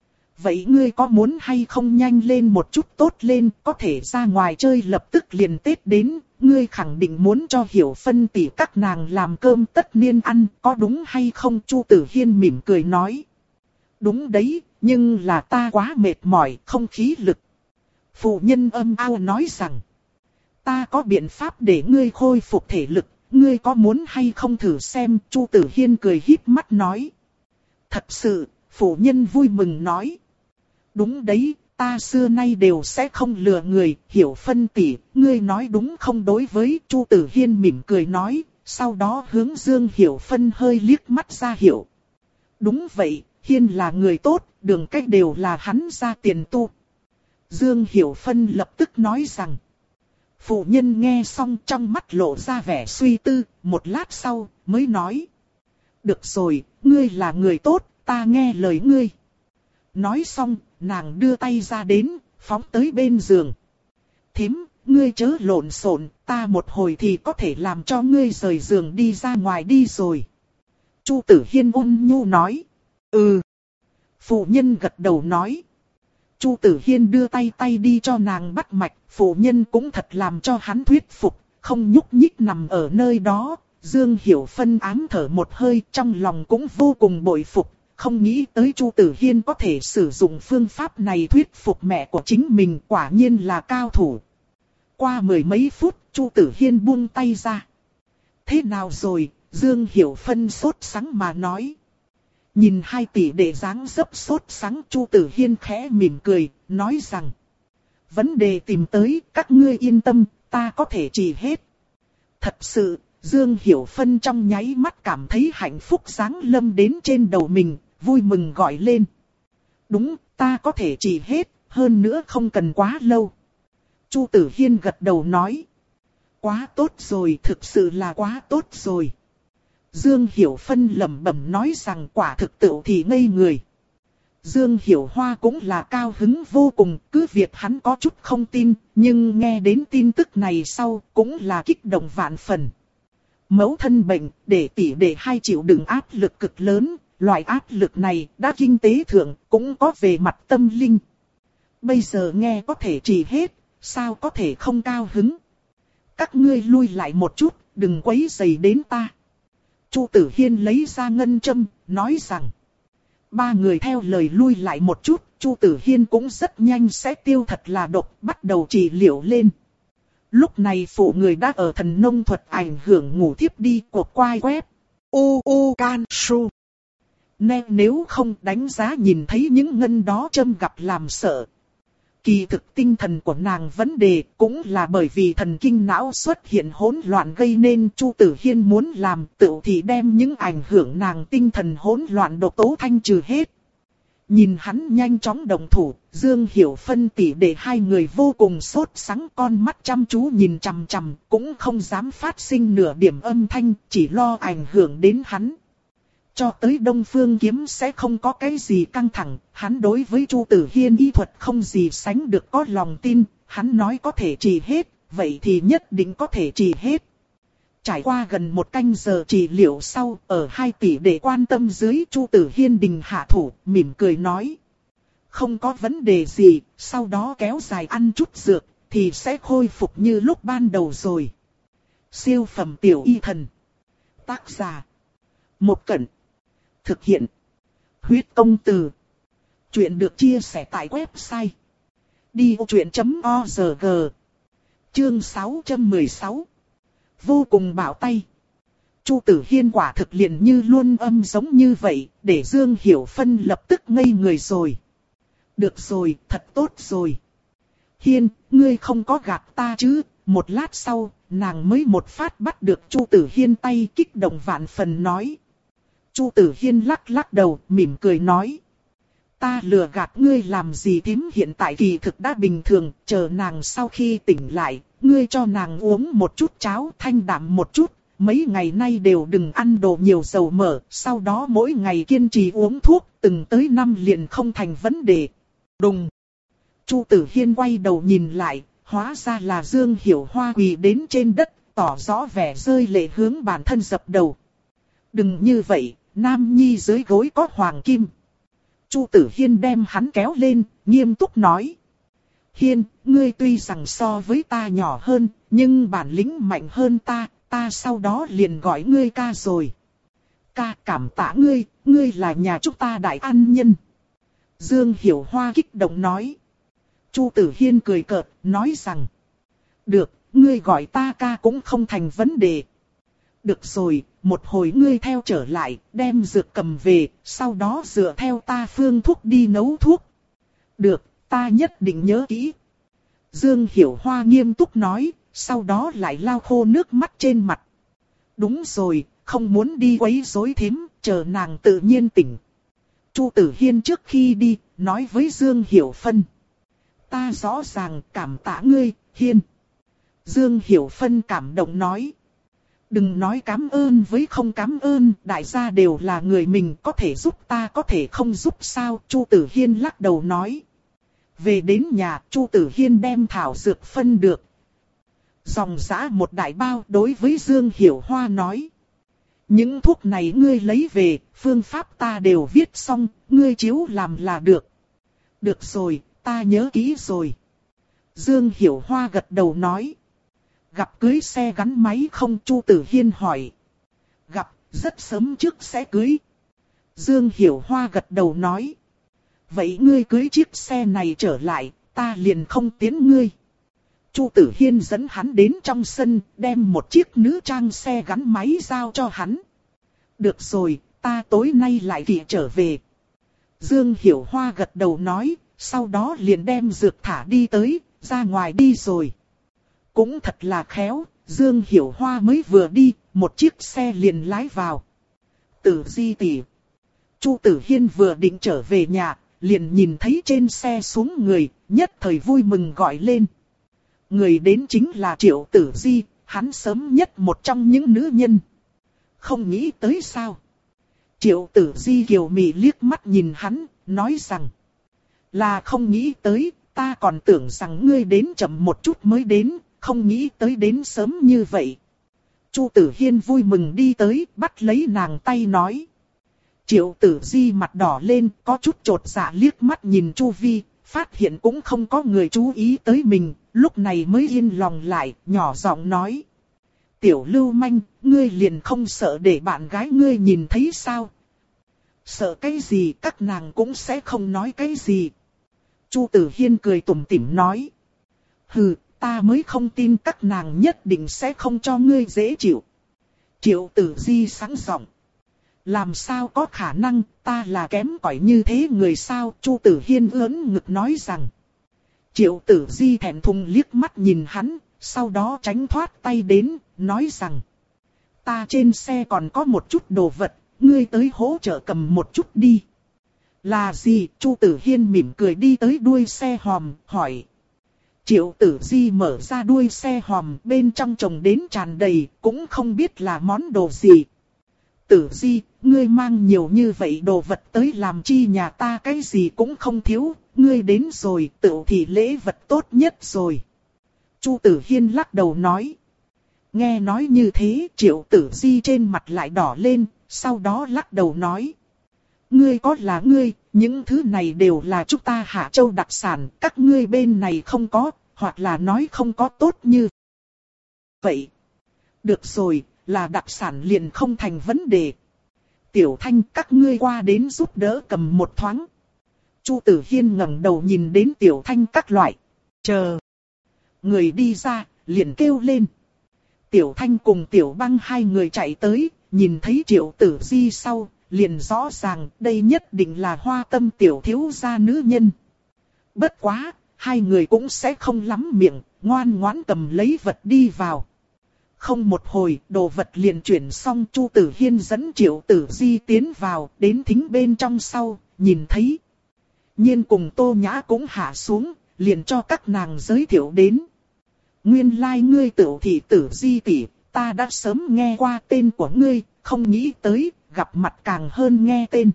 Vậy ngươi có muốn hay không nhanh lên một chút tốt lên, có thể ra ngoài chơi lập tức liền Tết đến, ngươi khẳng định muốn cho Hiểu Phân tỷ các nàng làm cơm tất niên ăn, có đúng hay không? Chu Tử Hiên mỉm cười nói. Đúng đấy, nhưng là ta quá mệt mỏi, không khí lực. Phụ nhân âm ao nói rằng, ta có biện pháp để ngươi khôi phục thể lực, ngươi có muốn hay không thử xem? Chu Tử Hiên cười híp mắt nói. Thật sự, phụ nhân vui mừng nói. Đúng đấy, ta xưa nay đều sẽ không lừa người, Hiểu Phân tỷ, ngươi nói đúng không? Đối với Chu Tử Hiên mỉm cười nói, sau đó hướng Dương Hiểu Phân hơi liếc mắt ra hiệu. Đúng vậy, Hiên là người tốt, đường cách đều là hắn ra tiền tu. Dương Hiểu Phân lập tức nói rằng. Phụ nhân nghe xong trong mắt lộ ra vẻ suy tư, một lát sau mới nói. Được rồi, ngươi là người tốt, ta nghe lời ngươi. Nói xong, nàng đưa tay ra đến, phóng tới bên giường. Thím, ngươi chớ lộn xộn, ta một hồi thì có thể làm cho ngươi rời giường đi ra ngoài đi rồi. Chu Tử Hiên ôn nhu nói. Ừ. Phụ nhân gật đầu nói. Chu Tử Hiên đưa tay tay đi cho nàng bắt mạch, phụ nhân cũng thật làm cho hắn thuyết phục, không nhúc nhích nằm ở nơi đó. Dương Hiểu Phân ám thở một hơi, trong lòng cũng vô cùng bội phục, không nghĩ tới Chu Tử Hiên có thể sử dụng phương pháp này thuyết phục mẹ của chính mình, quả nhiên là cao thủ. Qua mười mấy phút, Chu Tử Hiên buông tay ra. Thế nào rồi? Dương Hiểu Phân sốt sắng mà nói. Nhìn hai tỷ đệ dáng dấp sốt sắng, Chu Tử Hiên khẽ mỉm cười, nói rằng. Vấn đề tìm tới, các ngươi yên tâm, ta có thể trị hết. Thật sự, Dương Hiểu Phân trong nháy mắt cảm thấy hạnh phúc giáng lâm đến trên đầu mình, vui mừng gọi lên. Đúng, ta có thể trị hết, hơn nữa không cần quá lâu. Chu Tử Hiên gật đầu nói. Quá tốt rồi, thực sự là quá tốt rồi. Dương Hiểu Phân lẩm bẩm nói rằng quả thực tựu thì ngây người. Dương Hiểu Hoa cũng là cao hứng vô cùng, cứ việc hắn có chút không tin, nhưng nghe đến tin tức này sau cũng là kích động vạn phần. Mẫu thân bệnh, để tỷ đệ hai chịu đựng áp lực cực lớn, loại áp lực này đã kinh tế thượng, cũng có về mặt tâm linh. Bây giờ nghe có thể trị hết, sao có thể không cao hứng? Các ngươi lui lại một chút, đừng quấy rầy đến ta. Chu Tử Hiên lấy ra ngân châm, nói rằng. Ba người theo lời lui lại một chút, Chu Tử Hiên cũng rất nhanh sẽ tiêu thật là độc, bắt đầu trị liệu lên. Lúc này phụ người đã ở thần nông thuật ảnh hưởng ngủ thiếp đi, cuộc quay web. U U Can Su. Nên nếu không đánh giá nhìn thấy những ngân đó châm gặp làm sợ. Kỳ thực tinh thần của nàng vấn đề cũng là bởi vì thần kinh não xuất hiện hỗn loạn gây nên. Chu Tử Hiên muốn làm tự thì đem những ảnh hưởng nàng tinh thần hỗn loạn độc tố thanh trừ hết. Nhìn hắn nhanh chóng động thủ, Dương Hiểu Phân tỷ đệ hai người vô cùng sốt sắng, con mắt chăm chú nhìn chằm chằm, cũng không dám phát sinh nửa điểm âm thanh, chỉ lo ảnh hưởng đến hắn. Cho tới Đông Phương Kiếm sẽ không có cái gì căng thẳng, hắn đối với Chu Tử Hiên y thuật không gì sánh được có lòng tin, hắn nói có thể trị hết, vậy thì nhất định có thể trị hết. Trải qua gần một canh giờ trị liệu sau, ở hai tỷ đệ quan tâm dưới, Chu Tử Hiên đình hạ thủ, mỉm cười nói. Không có vấn đề gì, sau đó kéo dài ăn chút dược, thì sẽ khôi phục như lúc ban đầu rồi. Siêu phẩm tiểu y thần. Tác giả. Một Cẩn. Thực hiện. Huyết công từ. Chuyện được chia sẻ tại website. đi ô chuyện chấm o rờ giê. Chương sáu trăm mười sáu. Vô cùng bạo tay. Chu Tử Hiên quả thực liền như luôn âm giống như vậy, để Dương Hiểu Phân lập tức ngây người rồi. Được rồi, thật tốt rồi. Hiên, ngươi không có gạt ta chứ? Một lát sau, nàng mới một phát bắt được Chu Tử Hiên tay, kích động vạn phần nói. Chu Tử Hiên lắc lắc đầu, mỉm cười nói. Ta lừa gạt ngươi làm gì, thím hiện tại kỳ thực đã bình thường, chờ nàng sau khi tỉnh lại, ngươi cho nàng uống một chút cháo thanh đạm một chút, mấy ngày nay đều đừng ăn đồ nhiều dầu mỡ, sau đó mỗi ngày kiên trì uống thuốc, từng tới năm liền không thành vấn đề. Đùng. Chu Tử Hiên quay đầu nhìn lại, hóa ra là Dương Hiểu Hoa quỳ đến trên đất, tỏ rõ vẻ rơi lệ hướng bản thân dập đầu. Đừng như vậy, nam nhi dưới gối có hoàng kim. Chu Tử Hiên đem hắn kéo lên, nghiêm túc nói. Hiên, ngươi tuy rằng so với ta nhỏ hơn, nhưng bản lĩnh mạnh hơn ta, ta sau đó liền gọi ngươi ca rồi. Ca, cảm tạ ngươi, ngươi là nhà chúng ta đại an nhân. Dương Hiểu Hoa kích động nói. Chu Tử Hiên cười cợt, nói rằng. Được, ngươi gọi ta ca cũng không thành vấn đề. Được rồi, một hồi ngươi theo trở lại, đem dược cầm về, sau đó dựa theo ta phương thuốc đi nấu thuốc. Được, ta nhất định nhớ kỹ. Dương Hiểu Hoa nghiêm túc nói, sau đó lại lau khô nước mắt trên mặt. Đúng rồi, không muốn đi quấy rối thím, chờ nàng tự nhiên tỉnh. Chu Tử Hiên trước khi đi, nói với Dương Hiểu Phân. Ta rõ ràng cảm tạ ngươi, Hiên. Dương Hiểu Phân cảm động nói. Đừng nói cảm ơn với không cảm ơn, đại gia đều là người mình, có thể giúp ta có thể không giúp sao, Chu Tử Hiên lắc đầu nói. Về đến nhà, Chu Tử Hiên đem thảo dược phân được. Dòng dã một đại bao đối với Dương Hiểu Hoa nói. Những thuốc này ngươi lấy về, phương pháp ta đều viết xong, ngươi chiếu làm là được. Được rồi, ta nhớ kỹ rồi. Dương Hiểu Hoa gật đầu nói. Gặp cưới xe gắn máy không, Chu Tử Hiên hỏi. Gặp, rất sớm trước sẽ cưới. Dương Hiểu Hoa gật đầu nói. Vậy ngươi cưới chiếc xe này trở lại, ta liền không tiến ngươi. Chu Tử Hiên dẫn hắn đến trong sân, đem một chiếc nữ trang xe gắn máy giao cho hắn. Được rồi, ta tối nay lại kỵ trở về. Dương Hiểu Hoa gật đầu nói, sau đó liền đem dược thả đi tới, ra ngoài đi rồi. Cũng thật là khéo, Dương Hiểu Hoa mới vừa đi, một chiếc xe liền lái vào. Tử Di tỷ. Chu Tử Hiên vừa định trở về nhà, liền nhìn thấy trên xe xuống người, nhất thời vui mừng gọi lên. Người đến chính là Triệu Tử Di, hắn sớm nhất một trong những nữ nhân. Không nghĩ tới sao? Triệu Tử Di kiều mị liếc mắt nhìn hắn, nói rằng. Là không nghĩ tới, ta còn tưởng rằng ngươi đến chậm một chút mới đến, không nghĩ tới đến sớm như vậy. Chu Tử Hiên vui mừng đi tới, bắt lấy nàng tay nói. Triệu Tử Di mặt đỏ lên, có chút chột dạ liếc mắt nhìn Chu Vi, phát hiện cũng không có người chú ý tới mình, lúc này mới yên lòng lại, nhỏ giọng nói. Tiểu lưu manh, ngươi liền không sợ để bạn gái ngươi nhìn thấy sao? Sợ cái gì, các nàng cũng sẽ không nói cái gì. Chu Tử Hiên cười tủm tỉm nói. Hừ, ta mới không tin các nàng nhất định sẽ không cho ngươi dễ chịu. Triệu Tử Di sẵn giọng. Làm sao có khả năng, ta là kém cỏi như thế người sao? Chu Tử Hiên ưỡn ngực nói rằng. Triệu Tử Di thẹn thùng liếc mắt nhìn hắn, sau đó tránh thoát tay đến, nói rằng. Ta trên xe còn có một chút đồ vật, ngươi tới hỗ trợ cầm một chút đi. Là gì? Chu Tử Hiên mỉm cười đi tới đuôi xe hòm, hỏi. Triệu Tử Di mở ra đuôi xe hòm, bên trong chồng đến tràn đầy, cũng không biết là món đồ gì. Tử Di, ngươi mang nhiều như vậy đồ vật tới làm chi, nhà ta cái gì cũng không thiếu, ngươi đến rồi, tựu thì lễ vật tốt nhất rồi. Chu Tử Hiên lắc đầu nói. Nghe nói như thế, Triệu Tử Di trên mặt lại đỏ lên, sau đó lắc đầu nói. Ngươi có là ngươi, những thứ này đều là chúng ta Hạ Châu đặc sản, các ngươi bên này không có, hoặc là nói không có tốt như vậy. Được rồi, là đặc sản liền không thành vấn đề. Tiểu Thanh, các ngươi qua đến giúp đỡ cầm một thoáng. Chu Tử Hiên ngẩng đầu nhìn đến Tiểu Thanh các loại. Chờ. Người đi ra, liền kêu lên. Tiểu Thanh cùng Tiểu Băng hai người chạy tới, nhìn thấy Triệu Tử Di sau, liền rõ ràng đây nhất định là Hoa Tâm tiểu thiếu gia nữ nhân. Bất quá, hai người cũng sẽ không lắm miệng, ngoan ngoãn cầm lấy vật đi vào. Không một hồi, đồ vật liền chuyển xong, Chu Tử Hiên dẫn Triệu Tử Di tiến vào, đến thính bên trong sau, nhìn thấy. Nhiên cùng Tô Nhã cũng hạ xuống, liền cho các nàng giới thiệu đến. Nguyên lai like ngươi Tửu thị Tử Di tỷ, ta đã sớm nghe qua tên của ngươi, không nghĩ tới, gặp mặt càng hơn nghe tên.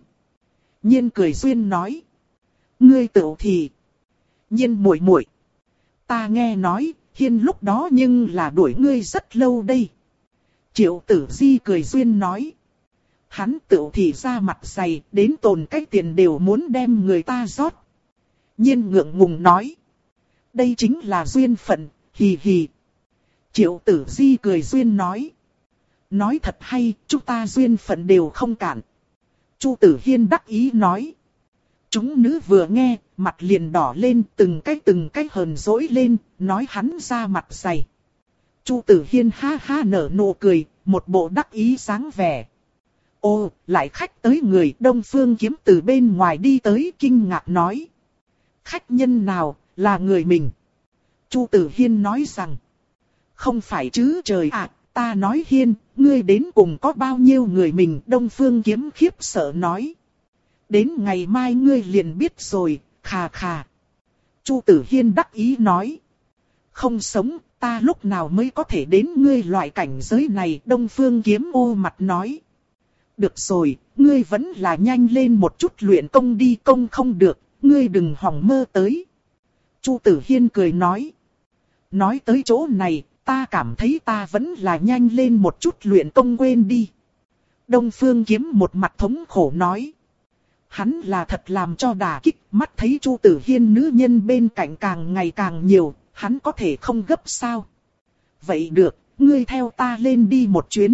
Nhiên cười duyên nói. Ngươi Tửu thị. Nhiên muội muội, ta nghe nói, Hiên lúc đó nhưng là đuổi ngươi rất lâu đây. Triệu Tử Di cười duyên nói. Hắn Tửu thị ra mặt dày, đến tồn cái tiền đều muốn đem người ta rót. Nhiên ngượng ngùng nói. Đây chính là duyên phận, hì hì. Triệu Tử Di cười duyên nói. Nói thật hay, chúng ta duyên phận đều không cản. Chu Tử Hiên đắc ý nói. Chúng nữ vừa nghe, mặt liền đỏ lên, từng cái từng cái hờn dỗi lên, nói hắn ra mặt dày. Chu Tử Hiên ha ha nở nụ cười, một bộ đắc ý dáng vẻ. Ô, lại khách tới người, Đông Phương Kiếm từ bên ngoài đi tới, kinh ngạc nói. Khách nhân nào, là người mình. Chu Tử Hiên nói rằng. Không phải chứ trời ạ, à, ta nói Hiên, ngươi đến cùng có bao nhiêu người mình. Đông Phương Kiếm khiếp sợ nói. Đến ngày mai ngươi liền biết rồi, khà khà. Chu Tử Hiên đắc ý nói. Không sống, ta lúc nào mới có thể đến ngươi loại cảnh giới này. Đông Phương Kiếm ô mặt nói. Được rồi, ngươi vẫn là nhanh lên một chút luyện công đi, công không được, ngươi đừng hòng mơ tới. Chu Tử Hiên cười nói. Nói tới chỗ này, ta cảm thấy ta vẫn là nhanh lên một chút luyện công quên đi. Đông Phương Kiếm một mặt thống khổ nói. Hắn là thật làm cho đả kích, mắt thấy Chu Tử Hiên nữ nhân bên cạnh càng ngày càng nhiều, hắn có thể không gấp sao. Vậy được, ngươi theo ta lên đi một chuyến.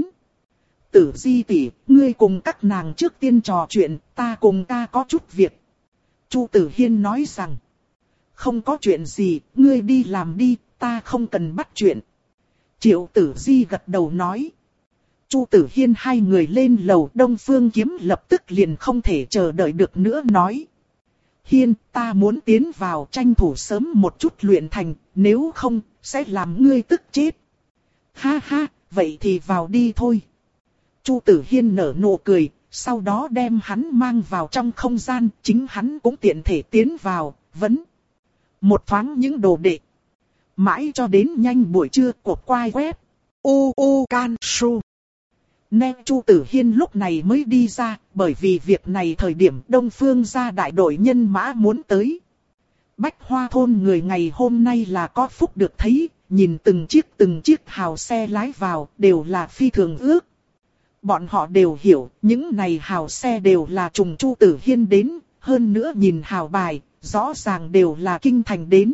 Tử Di tỷ, ngươi cùng các nàng trước tiên trò chuyện, ta cùng ca có chút việc. Chu Tử Hiên nói rằng. Không có chuyện gì, ngươi đi làm đi, ta không cần bắt chuyện. Triệu Tử Di gật đầu nói. Chu Tử Hiên hai người lên lầu, Đông Phương Kiếm lập tức liền không thể chờ đợi được nữa nói. Hiên, ta muốn tiến vào tranh thủ sớm một chút luyện thành, nếu không, sẽ làm ngươi tức chết. Ha ha, vậy thì vào đi thôi. Chu Tử Hiên nở nụ cười, sau đó đem hắn mang vào trong không gian, chính hắn cũng tiện thể tiến vào, vấn. Một thoáng những đồ đệ. Mãi cho đến nhanh buổi trưa, cột quai web. U U Can Su. Nên Chu Tử Hiên lúc này mới đi ra, bởi vì việc này thời điểm Đông Phương gia đại đội nhân mã muốn tới. Bách Hoa thôn người ngày hôm nay là có phúc được thấy, nhìn từng chiếc từng chiếc hào xe lái vào, đều là phi thường ước. Bọn họ đều hiểu, những này hào xe đều là trùng Chu Tử Hiên đến, hơn nữa nhìn hào bài, rõ ràng đều là kinh thành đến.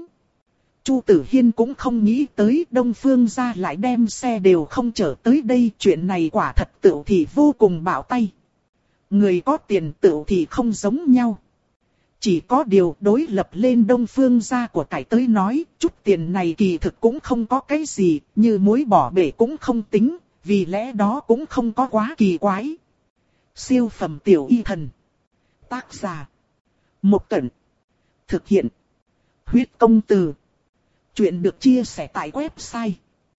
Chu Tử Hiên cũng không nghĩ tới Đông Phương gia lại đem xe đều không chở tới đây, chuyện này quả thật Tửu thị vô cùng bạo tay. Người có tiền Tửu thị không giống nhau. Chỉ có điều đối lập lên Đông Phương gia của cải tới nói, chút tiền này kỳ thực cũng không có cái gì, như muối bỏ bể cũng không tính, vì lẽ đó cũng không có quá kỳ quái. Siêu phẩm tiểu y thần. Tác giả. Một Cẩn. Thực hiện. Huyết công từ. Chuyện được chia sẻ tại website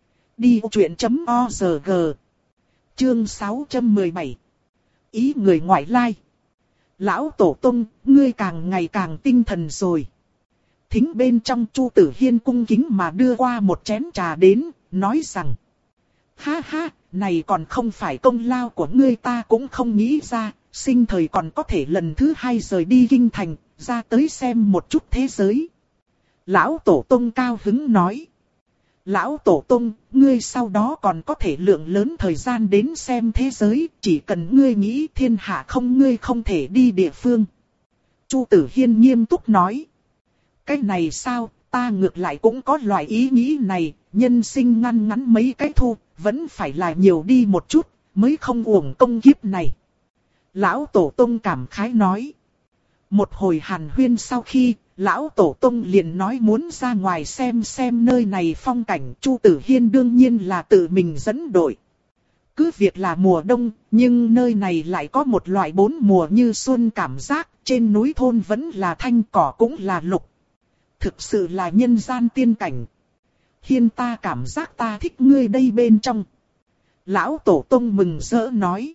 đi vô chuyện chấm org. Chương sáu trăm mười bảy. Ý người ngoại lai. Lão tổ tông, ngươi càng ngày càng tinh thần rồi. Thính bên trong Chu Tử Hiên cung kính mà đưa qua một chén trà đến, nói rằng. Ha ha, này còn không phải công lao của ngươi, ta cũng không nghĩ ra, sinh thời còn có thể lần thứ hai rời đi kinh thành, ra tới xem một chút thế giới. Lão tổ tông cao hứng nói. Lão tổ tông, ngươi sau đó còn có thể lượng lớn thời gian đến xem thế giới, chỉ cần ngươi nghĩ thiên hạ không ngươi không thể đi địa phương. Chu Tử Hiên nghiêm túc nói. Cái này sao, ta ngược lại cũng có loại ý nghĩ này, nhân sinh ngăn ngắn mấy cái thu, vẫn phải là nhiều đi một chút, mới không uổng công kiếp này. Lão tổ tông cảm khái nói. Một hồi hàn huyên sau khi, Lão Tổ Tông liền nói muốn ra ngoài xem xem nơi này phong cảnh. Chu Tử Hiên đương nhiên là tự mình dẫn đội. Cứ việc là mùa đông, nhưng nơi này lại có một loại bốn mùa như xuân cảm giác. Trên núi thôn vẫn là thanh, cỏ cũng là lục. Thực sự là nhân gian tiên cảnh. Hiên, ta cảm giác ta thích ngươi đây bên trong. Lão Tổ Tông mừng rỡ nói.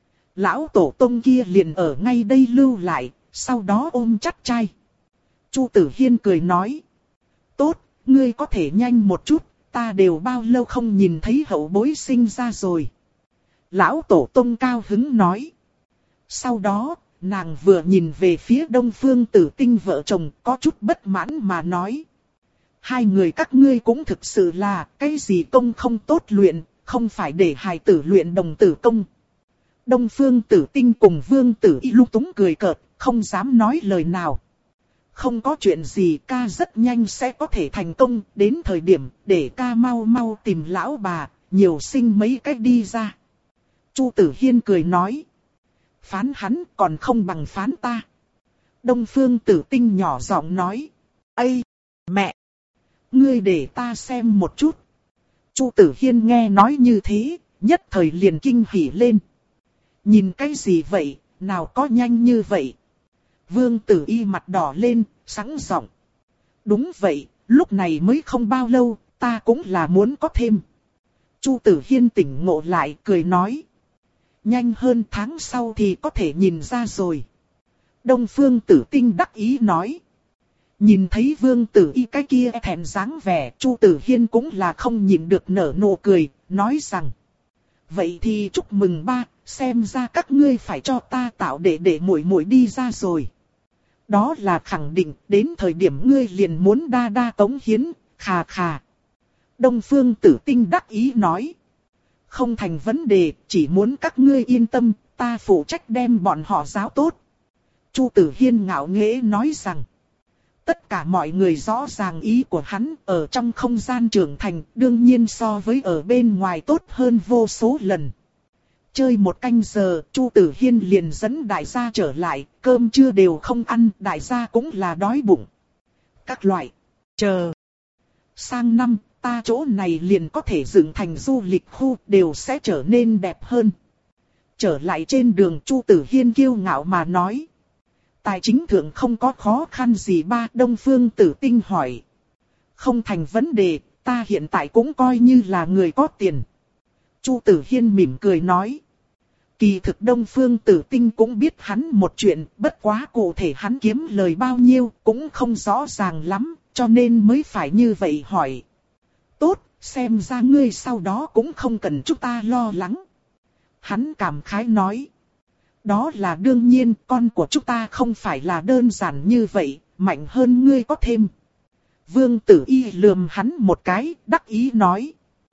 Lão Tổ Tông kia liền ở ngay đây lưu lại, sau đó ôm chặt trai. Chu Tử Hiên cười nói. Tốt, ngươi có thể nhanh một chút, ta đều bao lâu không nhìn thấy hậu bối sinh ra rồi. Lão Tổ Tông cao hứng nói. Sau đó, nàng vừa nhìn về phía Đông Phương Tử Tinh vợ chồng có chút bất mãn mà nói. Hai người các ngươi cũng thực sự là cái gì công không tốt luyện, không phải để hài tử luyện đồng tử công. Đông Phương Tử Tinh cùng Vương Tử Y lung túng cười cợt, không dám nói lời nào. Không có chuyện gì, ca rất nhanh sẽ có thể thành công, đến thời điểm để ca mau mau tìm lão bà, nhiều sinh mấy cách đi ra. Chu Tử Hiên cười nói. Phán hắn còn không bằng phán ta. Đông Phương Tử Tinh nhỏ giọng nói. Ây, mẹ! Ngươi để ta xem một chút. Chu Tử Hiên nghe nói như thế, nhất thời liền kinh hỉ lên. Nhìn cái gì vậy, nào có nhanh như vậy? Vương Tử Y mặt đỏ lên, sẵn giọng. Đúng vậy, lúc này mới không bao lâu, ta cũng là muốn có thêm. Chu Tử Hiên tỉnh ngộ lại, cười nói. Nhanh hơn tháng sau thì có thể nhìn ra rồi. Đông Phương Tử Tinh đắc ý nói. Nhìn thấy Vương Tử Y cái kia thẹn dáng vẻ, Chu Tử Hiên cũng là không nhịn được nở nụ cười, nói rằng. Vậy thì chúc mừng ba, xem ra các ngươi phải cho ta tạo để để muội muội đi ra rồi. Đó là khẳng định, đến thời điểm ngươi liền muốn đa đa cống hiến, khà khà. Đông Phương Tử Tinh đắc ý nói. Không thành vấn đề, chỉ muốn các ngươi yên tâm, ta phụ trách đem bọn họ giáo tốt. Chu Tử Hiên ngạo nghễ nói rằng. Tất cả mọi người rõ ràng ý của hắn, ở trong không gian trưởng thành, đương nhiên so với ở bên ngoài tốt hơn vô số lần. Chơi một canh giờ, Chu Tử Hiên liền dẫn đại gia trở lại, cơm trưa đều không ăn, đại gia cũng là đói bụng. Các loại, chờ. Sang năm, ta chỗ này liền có thể dựng thành du lịch khu, đều sẽ trở nên đẹp hơn. Trở lại trên đường, Chu Tử Hiên kiêu ngạo mà nói. Tài chính thượng không có khó khăn gì ba? Đông Phương Tử Tinh hỏi. Không thành vấn đề, ta hiện tại cũng coi như là người có tiền. Chu Tử Hiên mỉm cười nói. Kỳ thực Đông Phương Tử Tinh cũng biết hắn một chuyện, bất quá cụ thể hắn kiếm lời bao nhiêu cũng không rõ ràng lắm, cho nên mới phải như vậy hỏi. Tốt, xem ra ngươi sau đó cũng không cần chúng ta lo lắng. Hắn cảm khái nói. Đó là đương nhiên, con của chúng ta không phải là đơn giản như vậy, mạnh hơn ngươi có thêm. Vương Tử Y lườm hắn một cái, đắc ý nói.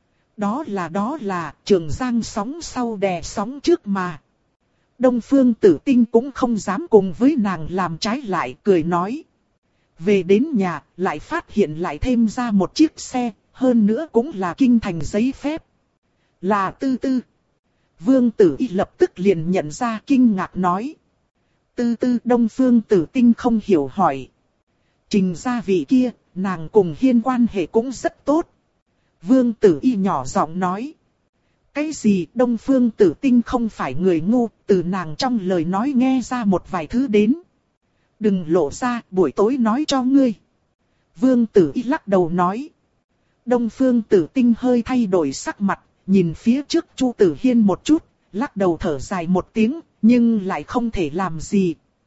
Đó là đó là, Trường Giang sóng sau đè sóng trước mà. Đông Phương Tử Tinh cũng không dám cùng với nàng làm trái lại, cười nói. Về đến nhà, lại phát hiện lại thêm ra một chiếc xe, hơn nữa cũng là kinh thành giấy phép. Là Tư Tư. Vương Tử Y lập tức liền nhận ra, kinh ngạc nói. Tư Tư. Đông Phương Tử Tinh không hiểu hỏi. Trình gia vị kia, nàng cùng Hiên quan hệ cũng rất tốt. Vương Tử Y nhỏ giọng nói. Cái gì? Đông Phương Tử Tinh không phải người ngu, từ nàng trong lời nói nghe ra một vài thứ đến. Đừng lộ ra, buổi tối nói cho ngươi. Vương Tử Y lắc đầu nói. Đông Phương Tử Tinh hơi thay đổi sắc mặt, nhìn phía trước Chu Tử Hiên một chút, lắc đầu thở dài một tiếng, nhưng lại không thể làm gì.